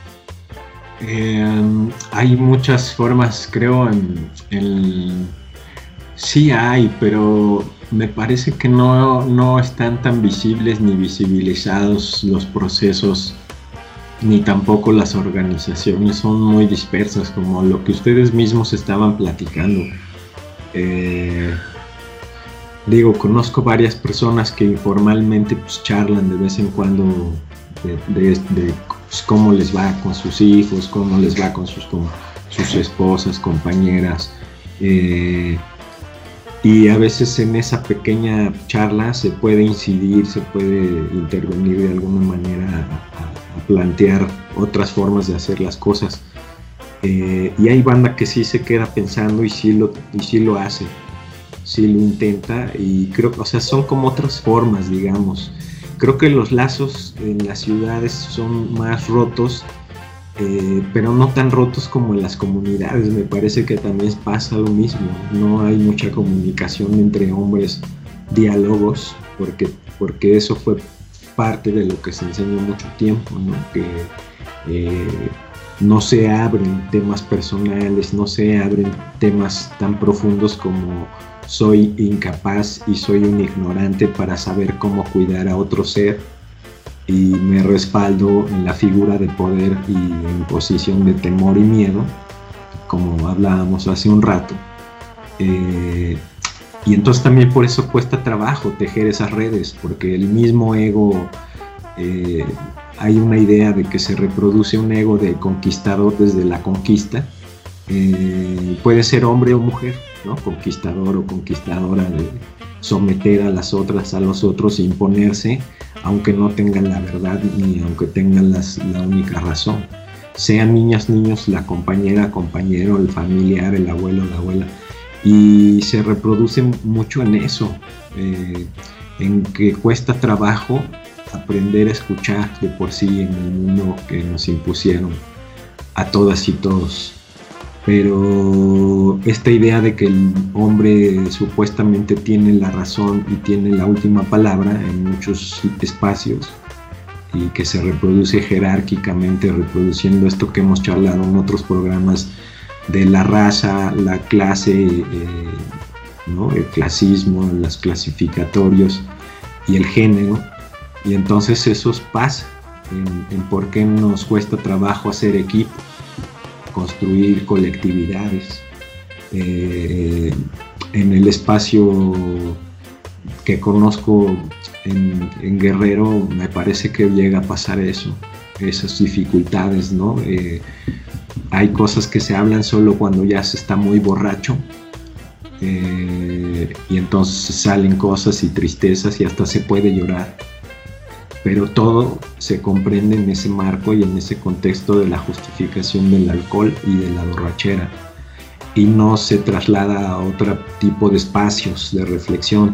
Eh, hay muchas formas, creo, en, en, sí hay, pero me parece que no, no están tan visibles ni visibilizados los procesos, ni tampoco las organizaciones, son muy dispersas, como lo que ustedes mismos estaban platicando. Eh, digo, conozco varias personas que informalmente pues, charlan de vez en cuando de, de, de pues, cómo les va con sus hijos, cómo les va con sus, con sus esposas, compañeras, eh, y a veces en esa pequeña charla se puede incidir, se puede intervenir de alguna manera a, a plantear otras formas de hacer las cosas, eh, y hay banda que sí se queda pensando y sí lo, y sí lo hace, sí lo intenta, y creo, o sea, son como otras formas, digamos. Creo que los lazos en las ciudades son más rotos, eh, pero no tan rotos como en las comunidades. Me parece que también pasa lo mismo, no hay mucha comunicación entre hombres, diálogos, porque, porque eso fue parte de lo que se enseñó mucho tiempo, ¿no? Que eh, no se abren temas personales, no se abren temas tan profundos como soy incapaz y soy un ignorante para saber cómo cuidar a otro ser y me respaldo en la figura de poder y en posición de temor y miedo, como hablábamos hace un rato. Eh, Y entonces también por eso cuesta trabajo tejer esas redes, porque el mismo ego, eh, hay una idea de que se reproduce un ego de conquistador desde la conquista. Eh, puede ser hombre o mujer, ¿no? Conquistador o conquistadora, de someter a las otras, a los otros, e imponerse, aunque no tengan la verdad ni aunque tengan las, la única razón. Sean niñas, niños, la compañera, compañero, el familiar, el abuelo, la abuela. Y se reproduce mucho en eso. Eh, en que cuesta trabajo aprender a escuchar de por sí en el mundo que nos impusieron a todas y todos. Pero esta idea de que el hombre supuestamente tiene la razón y tiene la última palabra en muchos espacios y que se reproduce jerárquicamente, reproduciendo esto que hemos charlado en otros programas de la raza, la clase, eh, ¿no? El clasismo, los clasificatorios y el género, y entonces eso pasa en, en por qué nos cuesta trabajo hacer equipo, construir colectividades. Eh, en el espacio que conozco en, en Guerrero me parece que llega a pasar eso, esas dificultades, ¿no? Eh, hay cosas que se hablan solo cuando ya se está muy borracho, eh, y entonces salen cosas y tristezas y hasta se puede llorar, pero todo se comprende en ese marco y en ese contexto de la justificación del alcohol y de la borrachera, y no se traslada a otro tipo de espacios de reflexión.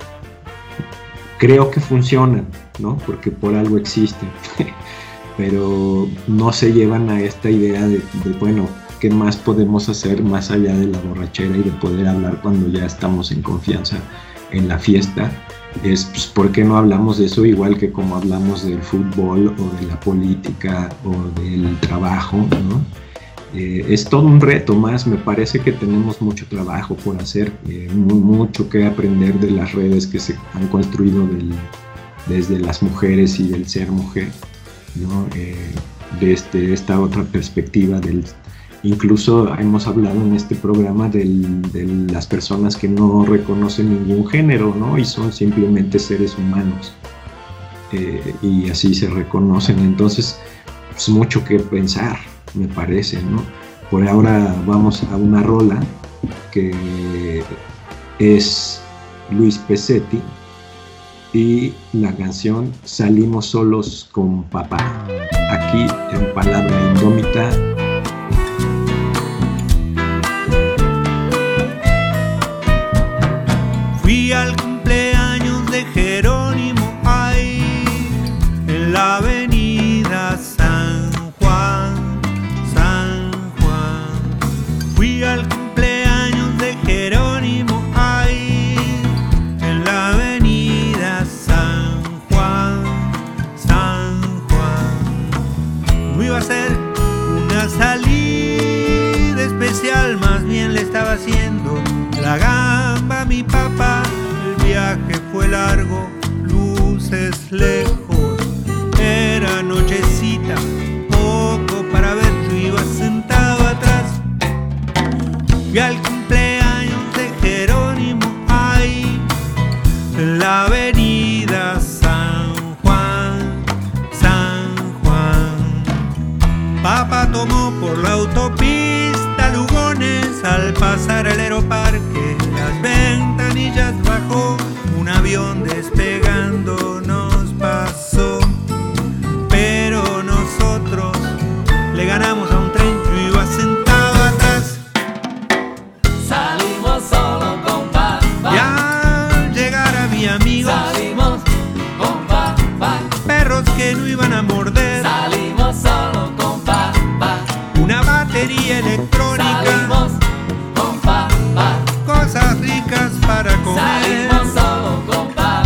Creo que funcionan, ¿no? Porque por algo existen, pero no se llevan a esta idea de, de, bueno, ¿qué más podemos hacer más allá de la borrachera y de poder hablar cuando ya estamos en confianza en la fiesta? Es, pues, ¿por qué no hablamos de eso igual que como hablamos del fútbol o de la política o del trabajo, ¿no? Eh, es todo un reto más. Me parece que tenemos mucho trabajo por hacer, eh, muy, mucho que aprender de las redes que se han construido del, desde las mujeres y del ser mujer, ¿no? Eh, desde esta otra perspectiva del... Incluso hemos hablado en este programa del, de las personas que no reconocen ningún género, ¿no? Y son simplemente seres humanos, eh, y así se reconocen. Entonces, es mucho que pensar, me parece, ¿no? Por ahora vamos a una rola que es Luis Pesetti y la canción Salimos Solos con Papá. Aquí en Palabra Indómita. Fui al cumpleaños de Jerónimo ahí en la avenida San Juan, San Juan. Fui al cumpleaños de Jerónimo ahí en la avenida San Juan, San Juan. No iba a ser una salida especial, más bien le estaba haciendo la gamba a mi papá. El viaje fue largo, luces lejos, era nochecita, poco para ver, yo iba sentado atrás. Fui al cumpleaños de Jerónimo ahí en la avenida San Juan, San Juan. Papá tomó por la autopista Lugones, al pasar el aeroparque las ventanillas bajó, un avión despegando nos pasó, pero nosotros le ganamos a un tren, yo iba sentado atrás. Salimos solo con papá. Ya al llegar había amigos, salimos con papá. Perros que no iban a morder, salimos solo con papá. Una batería electrónica, salimos con papá. Cosas ricas para comer, salimos solo con papá.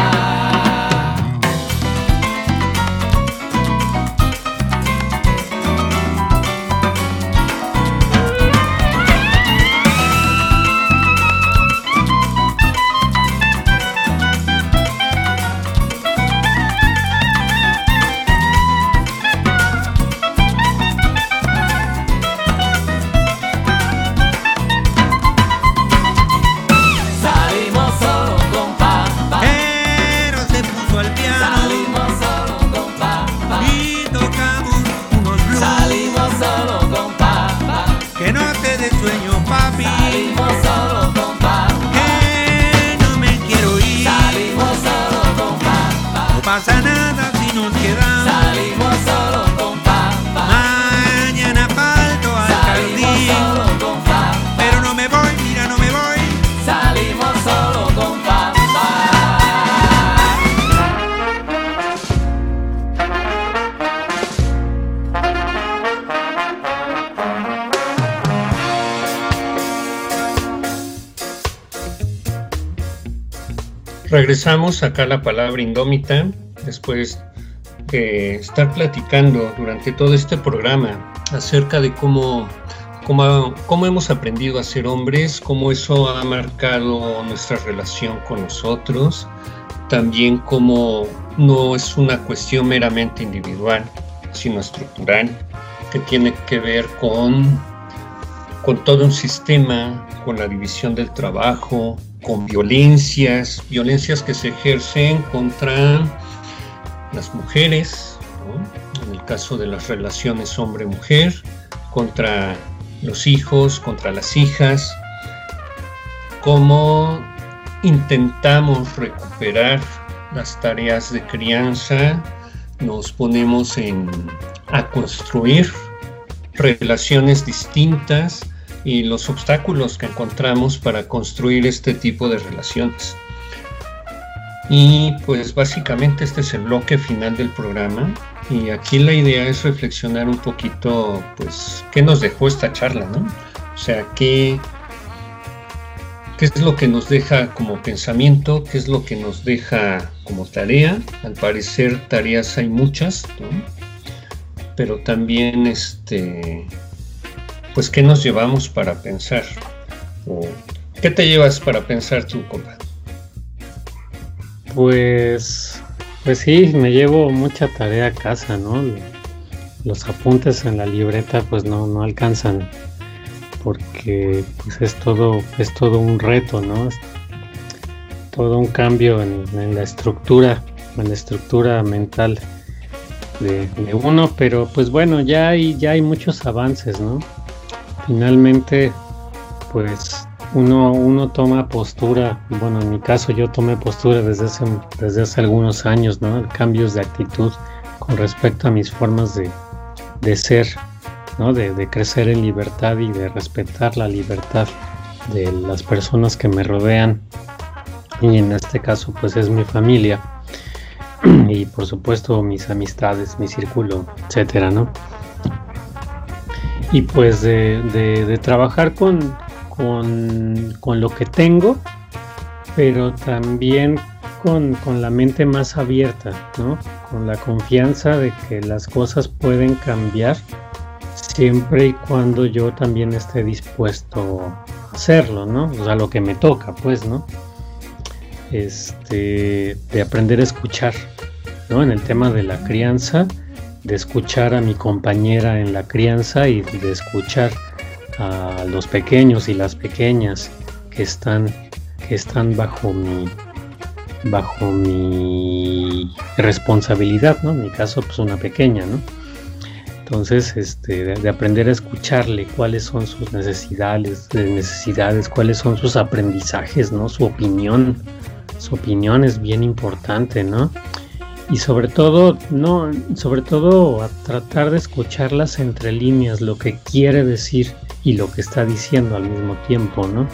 Pasa nada si nos quedamos. Salimos solo con papá. Mañana falto al jardín. Solo con papá. Pero no me voy, mira, no me voy. Salimos solo con papá. regresamos acá a la palabra indómita después de estar platicando durante todo este programa acerca de cómo, cómo, cómo hemos aprendido a ser hombres, cómo eso ha marcado nuestra relación con nosotros, también cómo no es una cuestión meramente individual, sino estructural, que tiene que ver con, con todo un sistema, con la división del trabajo, con violencias, violencias que se ejercen contra las mujeres, ¿no? En el caso de las relaciones hombre-mujer, contra los hijos, contra las hijas, cómo intentamos recuperar las tareas de crianza, nos ponemos en, a construir relaciones distintas y los obstáculos que encontramos para construir este tipo de relaciones. Y pues básicamente este es el bloque final del programa y aquí la idea es reflexionar un poquito pues qué nos dejó esta charla, ¿no? O sea, qué, qué es lo que nos deja como pensamiento, qué es lo que nos deja como tarea. Al parecer tareas hay muchas, ¿no? Pero también este pues qué nos llevamos para pensar, o qué te llevas para pensar tú, compa. Pues, pues sí, me llevo mucha tarea a casa, ¿no? Los apuntes en la libreta pues no, no alcanzan, porque pues es todo, es todo un reto, ¿no? Es todo un cambio en, en la estructura, en la estructura mental de, de uno, pero pues bueno, ya hay, ya hay muchos avances, ¿no? Finalmente, pues Uno, uno toma postura, bueno, en mi caso yo tomé postura desde hace, desde hace algunos años, ¿no? Cambios de actitud con respecto a mis formas de, de ser, ¿no? De, de crecer en libertad y de respetar la libertad de las personas que me rodean, y en este caso pues es mi familia y por supuesto mis amistades, mi círculo, etcétera, ¿no? Y pues de, de, de trabajar con Con, con lo que tengo, pero también con, con la mente más abierta, ¿no? Con la confianza de que las cosas pueden cambiar siempre y cuando yo también esté dispuesto a hacerlo, ¿no? O sea, lo que me toca, pues, ¿no? Este, de aprender a escuchar, ¿no? En el tema de la crianza, de escuchar a mi compañera en la crianza y de escuchar a los pequeños y las pequeñas que están que están bajo mi bajo mi responsabilidad, ¿no? En mi caso pues una pequeña, ¿no? Entonces este de, de aprender a escucharle cuáles son sus necesidades, necesidades, cuáles son sus aprendizajes, ¿no? Su opinión, su opinión es bien importante, ¿no? Y sobre todo, no, sobre todo a tratar de escucharlas entre líneas, lo que quiere decir y lo que está diciendo al mismo tiempo, ¿no?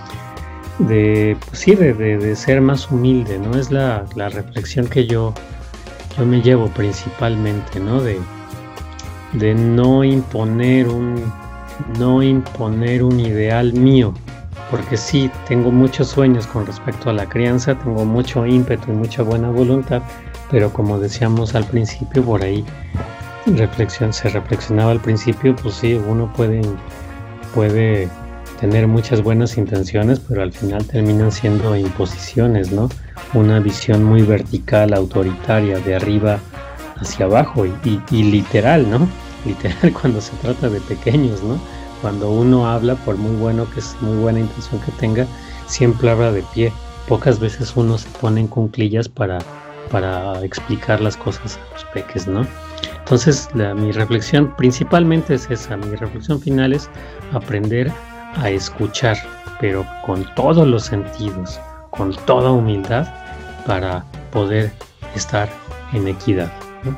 De, pues sí, de, de, de ser más humilde, ¿no? Es la, la reflexión que yo, yo me llevo principalmente, ¿no? De, de no imponer un, no imponer un ideal mío, porque sí, tengo muchos sueños con respecto a la crianza, tengo mucho ímpetu y mucha buena voluntad, pero como decíamos al principio, por ahí reflexión, se reflexionaba al principio, pues sí, uno puede, puede tener muchas buenas intenciones, pero al final terminan siendo imposiciones, ¿no? Una visión muy vertical, autoritaria, de arriba hacia abajo, y, y, y literal, ¿no? Literal cuando se trata de pequeños, ¿no? Cuando uno habla, por muy bueno que es, muy buena intención que tenga, siempre habla de pie. Pocas veces uno se pone en cuclillas para para explicar las cosas a los peques, ¿no? Entonces, la, mi reflexión principalmente es esa, mi reflexión final es aprender a escuchar, pero con todos los sentidos, con toda humildad, para poder estar en equidad, ¿no?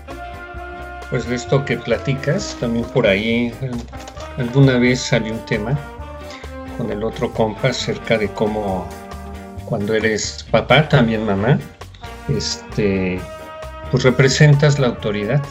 Pues de esto que platicas, también por ahí alguna vez salió un tema con el otro compa acerca de cómo cuando eres papá, también mamá, este, pues representas la autoridad,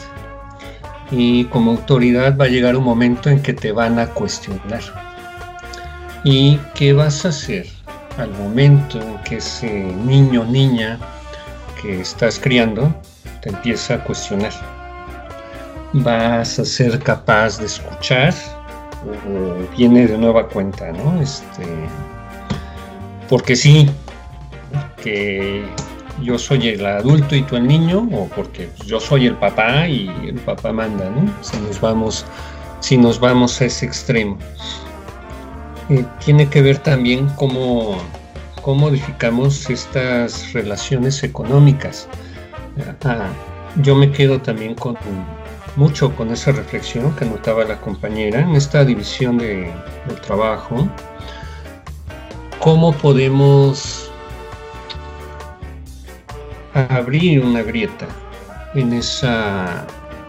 y como autoridad va a llegar un momento en que te van a cuestionar. ¿Y qué vas a hacer al momento en que ese niño o niña que estás criando te empieza a cuestionar. ¿Vas a ser capaz de escuchar? ¿O viene de nueva cuenta, no? Este, porque sí, que yo soy el adulto y tú el niño, o porque yo soy el papá y el papá manda, ¿no? Si nos vamos, si nos vamos a ese extremo. Eh, tiene que ver también cómo, cómo modificamos estas relaciones económicas. Ah, yo me quedo también con mucho con esa reflexión que notaba la compañera en esta división de, del trabajo. ¿Cómo podemos abrir una grieta en esa,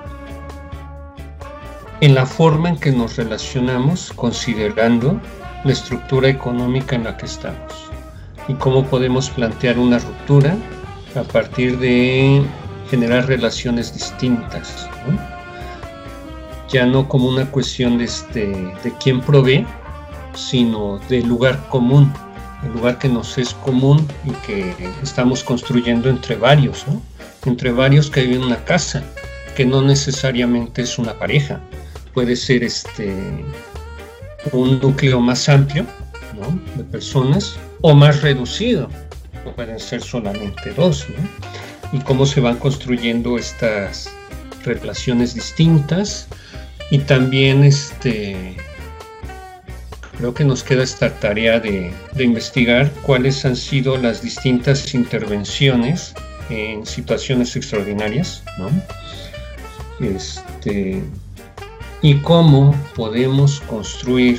en la forma en que nos relacionamos, considerando la estructura económica en la que estamos? Y cómo podemos plantear una ruptura a partir de generar relaciones distintas, ¿no? Ya no como una cuestión de, este, de quién provee, sino del lugar común, el lugar que nos es común y que estamos construyendo entre varios, ¿no? Entre varios que viven en una casa, que no necesariamente es una pareja, puede ser este, un núcleo más amplio, ¿no? De personas, o más reducido, pueden ser solamente dos, ¿no? Y cómo se van construyendo estas relaciones distintas. Y también este, creo que nos queda esta tarea de, de investigar cuáles han sido las distintas intervenciones en situaciones extraordinarias, ¿no? Este, y cómo podemos construir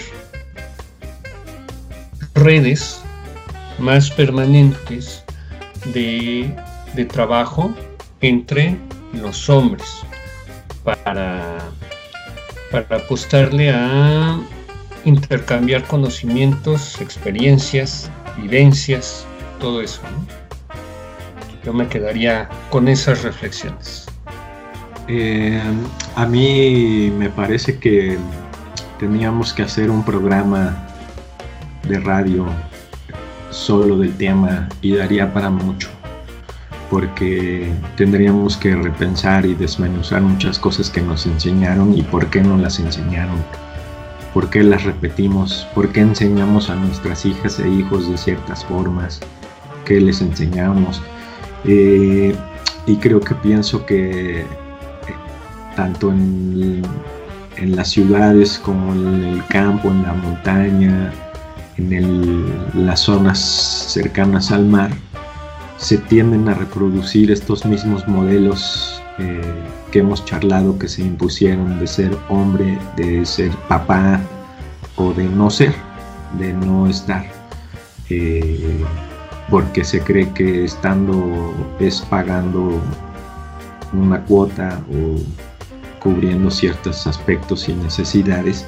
redes más permanentes de, de trabajo entre los hombres para, para apostarle a intercambiar conocimientos, experiencias, vivencias, todo eso, ¿no? Yo me quedaría con esas reflexiones. Eh, a mí me parece que teníamos que hacer un programa de radio solo del tema y daría para mucho, porque tendríamos que repensar y desmenuzar muchas cosas que nos enseñaron y por qué no las enseñaron, por qué las repetimos, por qué enseñamos a nuestras hijas e hijos de ciertas formas, qué les enseñamos. Eh, y creo que pienso que eh, tanto en, en las ciudades como en el campo, en la montaña, en el, las zonas cercanas al mar, se tienden a reproducir estos mismos modelos eh, que hemos charlado, que se impusieron de ser hombre, de ser papá o de no ser, de no estar, eh, porque se cree que estando es pagando una cuota o cubriendo ciertos aspectos y necesidades.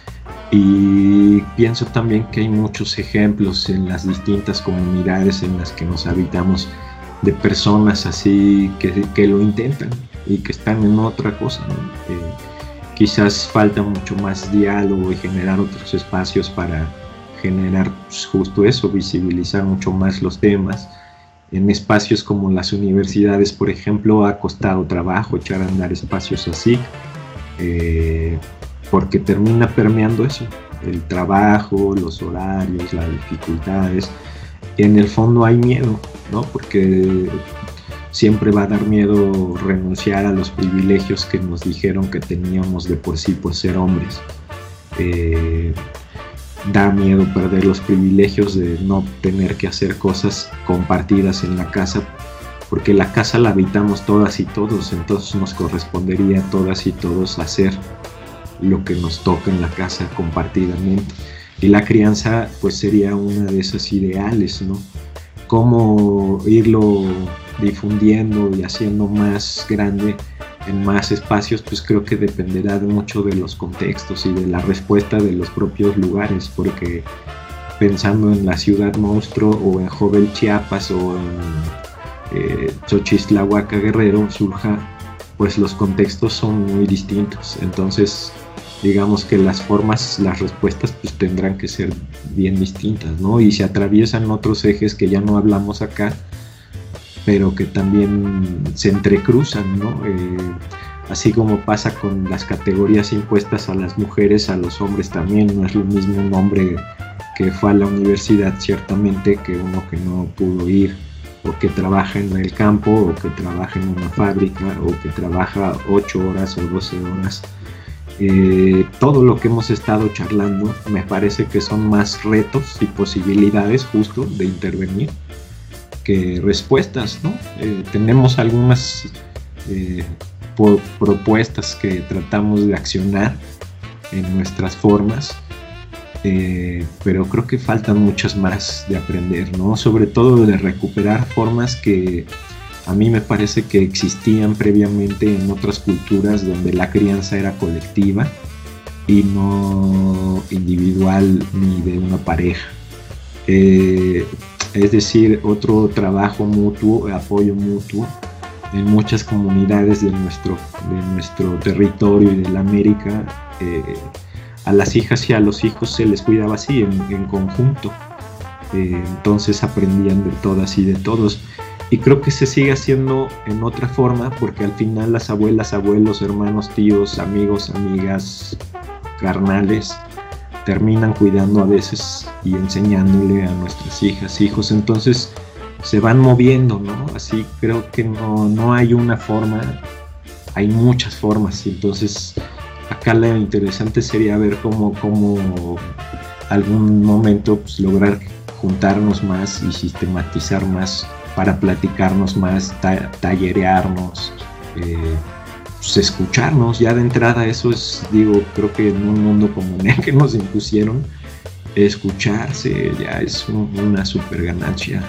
Y pienso también que hay muchos ejemplos en las distintas comunidades en las que nos habitamos de personas así que, que lo intentan y que están en otra cosa, ¿no? Eh, quizás falta mucho más diálogo y generar otros espacios para generar pues, justo eso, visibilizar mucho más los temas. En espacios como las universidades, por ejemplo, ha costado trabajo echar a andar espacios así. Eh, porque termina permeando eso, el trabajo, los horarios, las dificultades. En el fondo hay miedo, ¿no? Porque siempre va a dar miedo renunciar a los privilegios que nos dijeron que teníamos de por sí por ser hombres. Eh, da miedo perder los privilegios de no tener que hacer cosas compartidas en la casa, porque la casa la habitamos todas y todos, entonces nos correspondería a todas y todos hacer lo que nos toca en la casa compartidamente. Y la crianza pues sería una de esas ideales, ¿no? Cómo irlo difundiendo y haciendo más grande en más espacios, pues creo que dependerá de mucho de los contextos y de la respuesta de los propios lugares, porque pensando en la ciudad monstruo o en Jovel, Chiapas, o en eh, Xochistlahuaca, Guerrero, Surja, pues los contextos son muy distintos. Entonces digamos que las formas, las respuestas pues tendrán que ser bien distintas, ¿no? Y se atraviesan otros ejes que ya no hablamos acá, pero que también se entrecruzan, ¿no? Eh, así como pasa con las categorías impuestas a las mujeres, a los hombres también. No es lo mismo un hombre que fue a la universidad ciertamente que uno que no pudo ir, o que trabaja en el campo, o que trabaja en una fábrica, o que trabaja ocho horas o doce horas. Eh, todo lo que hemos estado charlando me parece que son más retos y posibilidades justo de intervenir que respuestas, ¿no? Eh, tenemos algunas eh, po- propuestas que tratamos de accionar en nuestras formas, eh, pero creo que faltan muchas más de aprender, ¿no? Sobre todo de recuperar formas que a mí me parece que existían previamente en otras culturas donde la crianza era colectiva y no individual ni de una pareja. Eh, es decir, otro trabajo mutuo, apoyo mutuo en muchas comunidades de nuestro, de nuestro territorio y de la América. Eh, a las hijas y a los hijos se les cuidaba así, en, en conjunto. Eh, entonces aprendían de todas y de todos. Y creo que se sigue haciendo en otra forma, porque al final las abuelas, abuelos, hermanos, tíos, amigos, amigas, carnales, terminan cuidando a veces y enseñándole a nuestras hijas, hijos. Entonces se van moviendo, ¿no? Así creo que no, no hay una forma, hay muchas formas. Y entonces acá lo interesante sería ver cómo, cómo algún momento pues, lograr juntarnos más y sistematizar más para platicarnos más, ta- tallerearnos, eh, pues escucharnos. Ya de entrada eso es, digo, creo que en un mundo como en el que nos impusieron, escucharse ya es un, una super ganancia.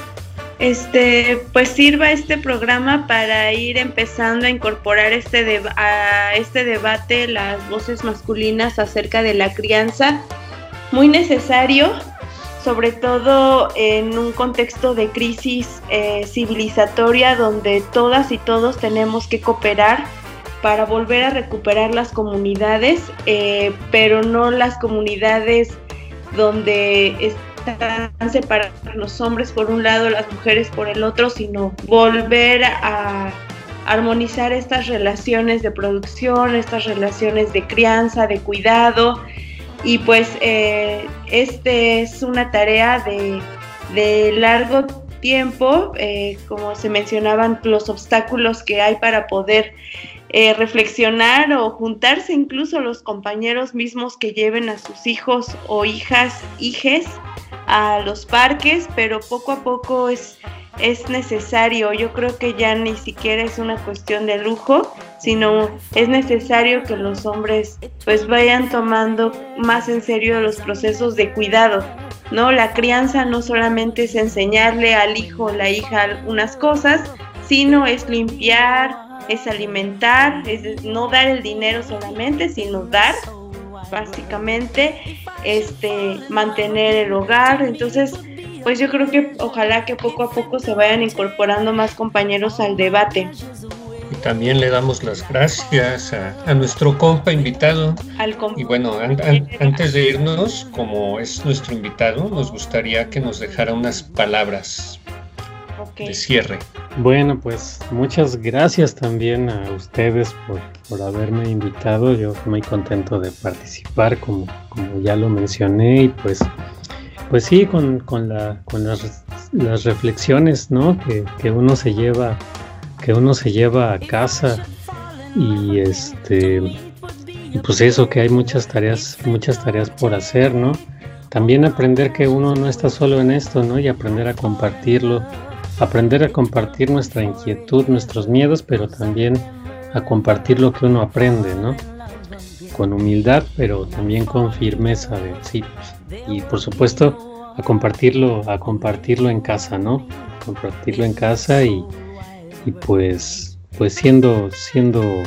Este, pues sirva este programa para ir empezando a incorporar este deba- a este debate las voces masculinas acerca de la crianza, muy necesario, sobre todo en un contexto de crisis eh, civilizatoria donde todas y todos tenemos que cooperar para volver a recuperar las comunidades, eh, pero no las comunidades donde están separados los hombres por un lado, las mujeres por el otro, sino volver a armonizar estas relaciones de producción, estas relaciones de crianza, de cuidado. Y pues eh, este es una tarea de, de largo tiempo, eh, como se mencionaban los obstáculos que hay para poder eh, reflexionar o juntarse incluso los compañeros mismos que lleven a sus hijos o hijas, hijes a los parques, pero poco a poco es, es necesario. Yo creo que ya ni siquiera es una cuestión de lujo, sino es necesario que los hombres pues vayan tomando más en serio los procesos de cuidado, ¿no? La crianza no solamente es enseñarle al hijo o la hija algunas cosas, sino es limpiar, es alimentar, es no dar el dinero solamente, sino dar, básicamente, este, mantener el hogar. Entonces, pues yo creo que ojalá que poco a poco se vayan incorporando más compañeros al debate. Y también le damos las gracias a, a nuestro compa invitado. Al compa. Y bueno, an, an, antes de irnos, como es nuestro invitado, nos gustaría que nos dejara unas palabras okay. de cierre. Bueno, pues muchas gracias también a ustedes por, por haberme invitado. Yo muy contento de participar, como, como ya lo mencioné, y pues, pues sí, con, con, la, con las, las reflexiones, ¿no? que, que uno se lleva que uno se lleva a casa, y este y pues eso, que hay muchas tareas muchas tareas por hacer, ¿no? También aprender que uno no está solo en esto, ¿no? Y aprender a compartirlo, aprender a compartir nuestra inquietud, nuestros miedos, pero también a compartir lo que uno aprende, ¿no? Con humildad, pero también con firmeza de sí, y por supuesto a compartirlo a compartirlo en casa, ¿no? Compartirlo en casa y y pues pues siendo siendo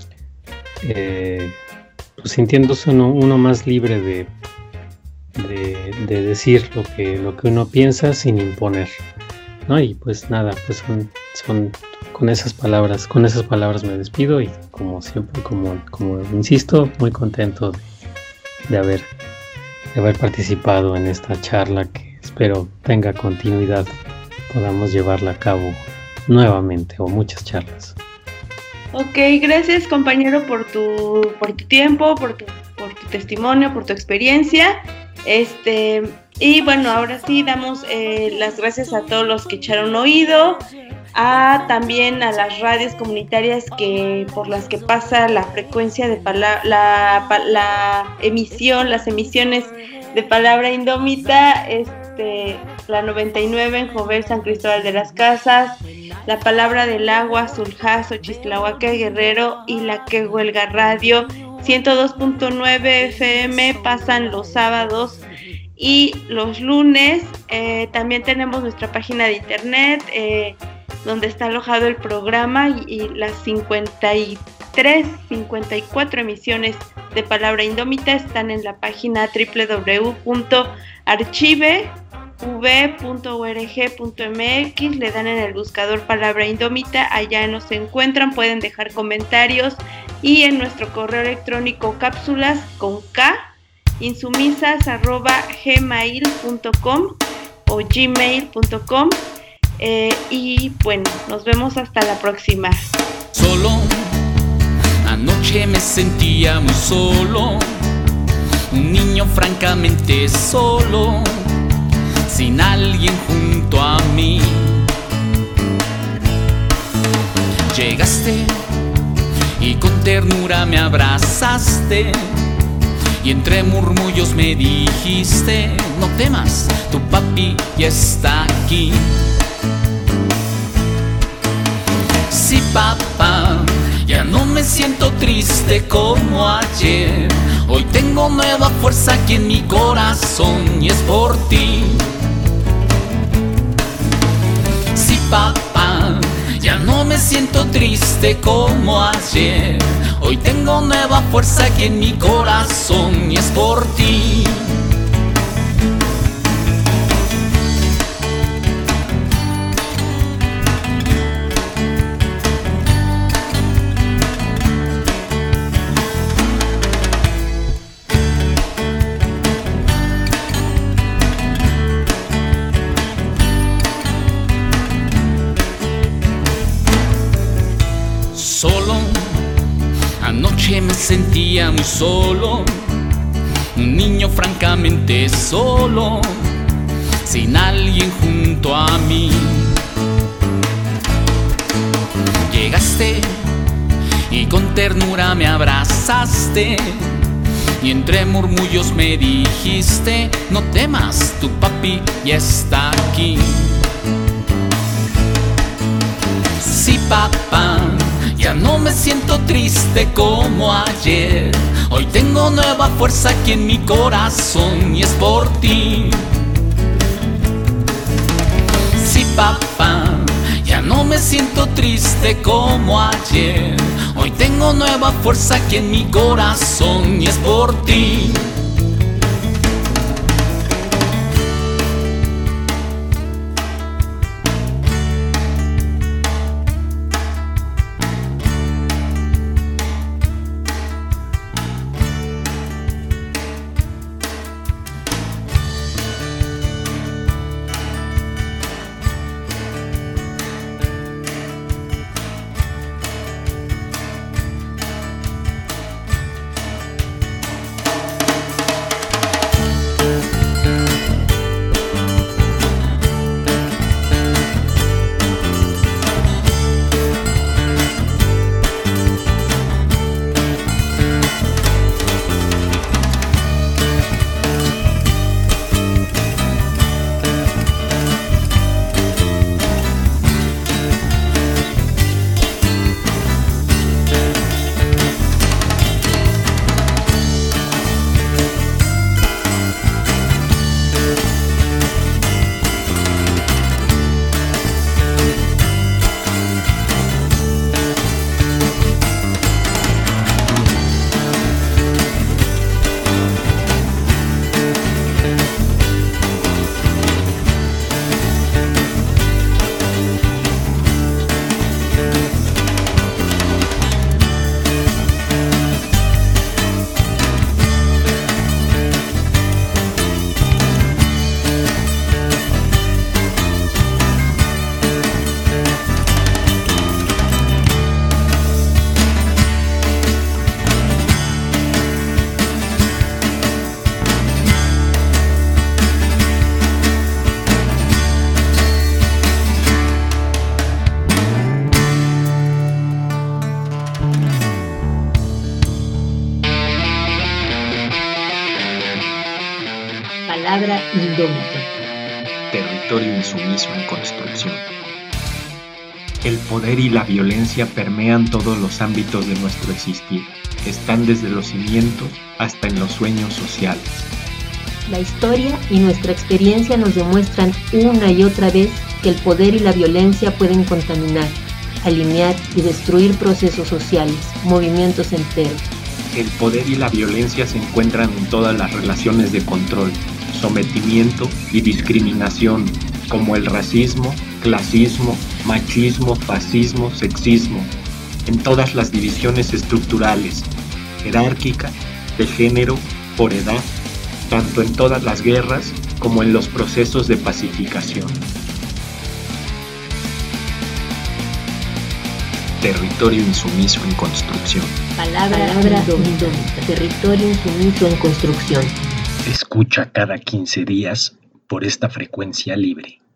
eh, pues sintiéndose uno, uno más libre de, de de decir lo que lo que uno piensa sin imponer, ¿no? Y pues nada, pues son son con esas palabras, con esas palabras me despido y como siempre, como, como insisto, muy contento de, de haber, de haber participado en esta charla que espero tenga continuidad, podamos llevarla a cabo nuevamente o muchas charlas. Ok, gracias compañero por tu, por tu tiempo, por tu, por tu testimonio, por tu experiencia. Este, y bueno, ahora sí damos eh, las gracias a todos los que echaron oído, a también a las radios comunitarias que por las que pasa la frecuencia de palabra, la, la emisión, las emisiones de Palabra Indómita, este, la noventa y nueve en Jovel, San Cristóbal de las Casas, la Palabra del Agua, Zulhá, Xochistlahuaca, Guerrero y la Que Huelga Radio ciento dos punto nueve F M pasan los sábados y los lunes. Eh, también tenemos nuestra página de internet eh, donde está alojado el programa y, y las cincuenta y tres, cincuenta y cuatro emisiones de Palabra Indómita están en la página doble u doble u doble u punto archive punto org punto m x, le dan en el buscador Palabra Indómita, allá nos encuentran, pueden dejar comentarios y en nuestro correo electrónico cápsulas con K, insumisas arroba gmail punto com o gmail punto com eh, y bueno, nos vemos hasta la próxima. Solo, anoche me sentía muy solo, un niño francamente solo, sin alguien junto a mí. Llegaste y con ternura me abrazaste y entre murmullos me dijiste: no temas, tu papi ya está aquí. Sí, papá, ya no me siento triste como ayer. Hoy tengo nueva fuerza aquí en mi corazón y es por ti. Sí, papá, ya no me siento triste como ayer. Hoy tengo nueva fuerza aquí en mi corazón y es por ti. Solo, anoche me sentía muy solo, un niño francamente solo, sin alguien junto a mí. Llegaste y con ternura me abrazaste y entre murmullos me dijiste: no temas, tu papi ya está aquí. Sí, papá, ya no me siento triste como ayer. Hoy tengo nueva fuerza aquí en mi corazón y es por ti. Sí, papá, ya no me siento triste como ayer. Hoy tengo nueva fuerza aquí en mi corazón y es por ti. Palabra indómita. Territorio insumiso en construcción. El poder y la violencia permean todos los ámbitos de nuestro existir. Están desde los cimientos hasta en los sueños sociales. La historia y nuestra experiencia nos demuestran una y otra vez que el poder y la violencia pueden contaminar, alinear y destruir procesos sociales, movimientos enteros. El poder y la violencia se encuentran en todas las relaciones de control, sometimiento y discriminación, como el racismo, clasismo, machismo, fascismo, sexismo, en todas las divisiones estructurales, jerárquica, de género, por edad, tanto en todas las guerras como en los procesos de pacificación. Territorio insumiso en construcción. Palabra, Palabra indómita. Territorio insumiso en construcción. Escucha cada quince días por esta frecuencia libre.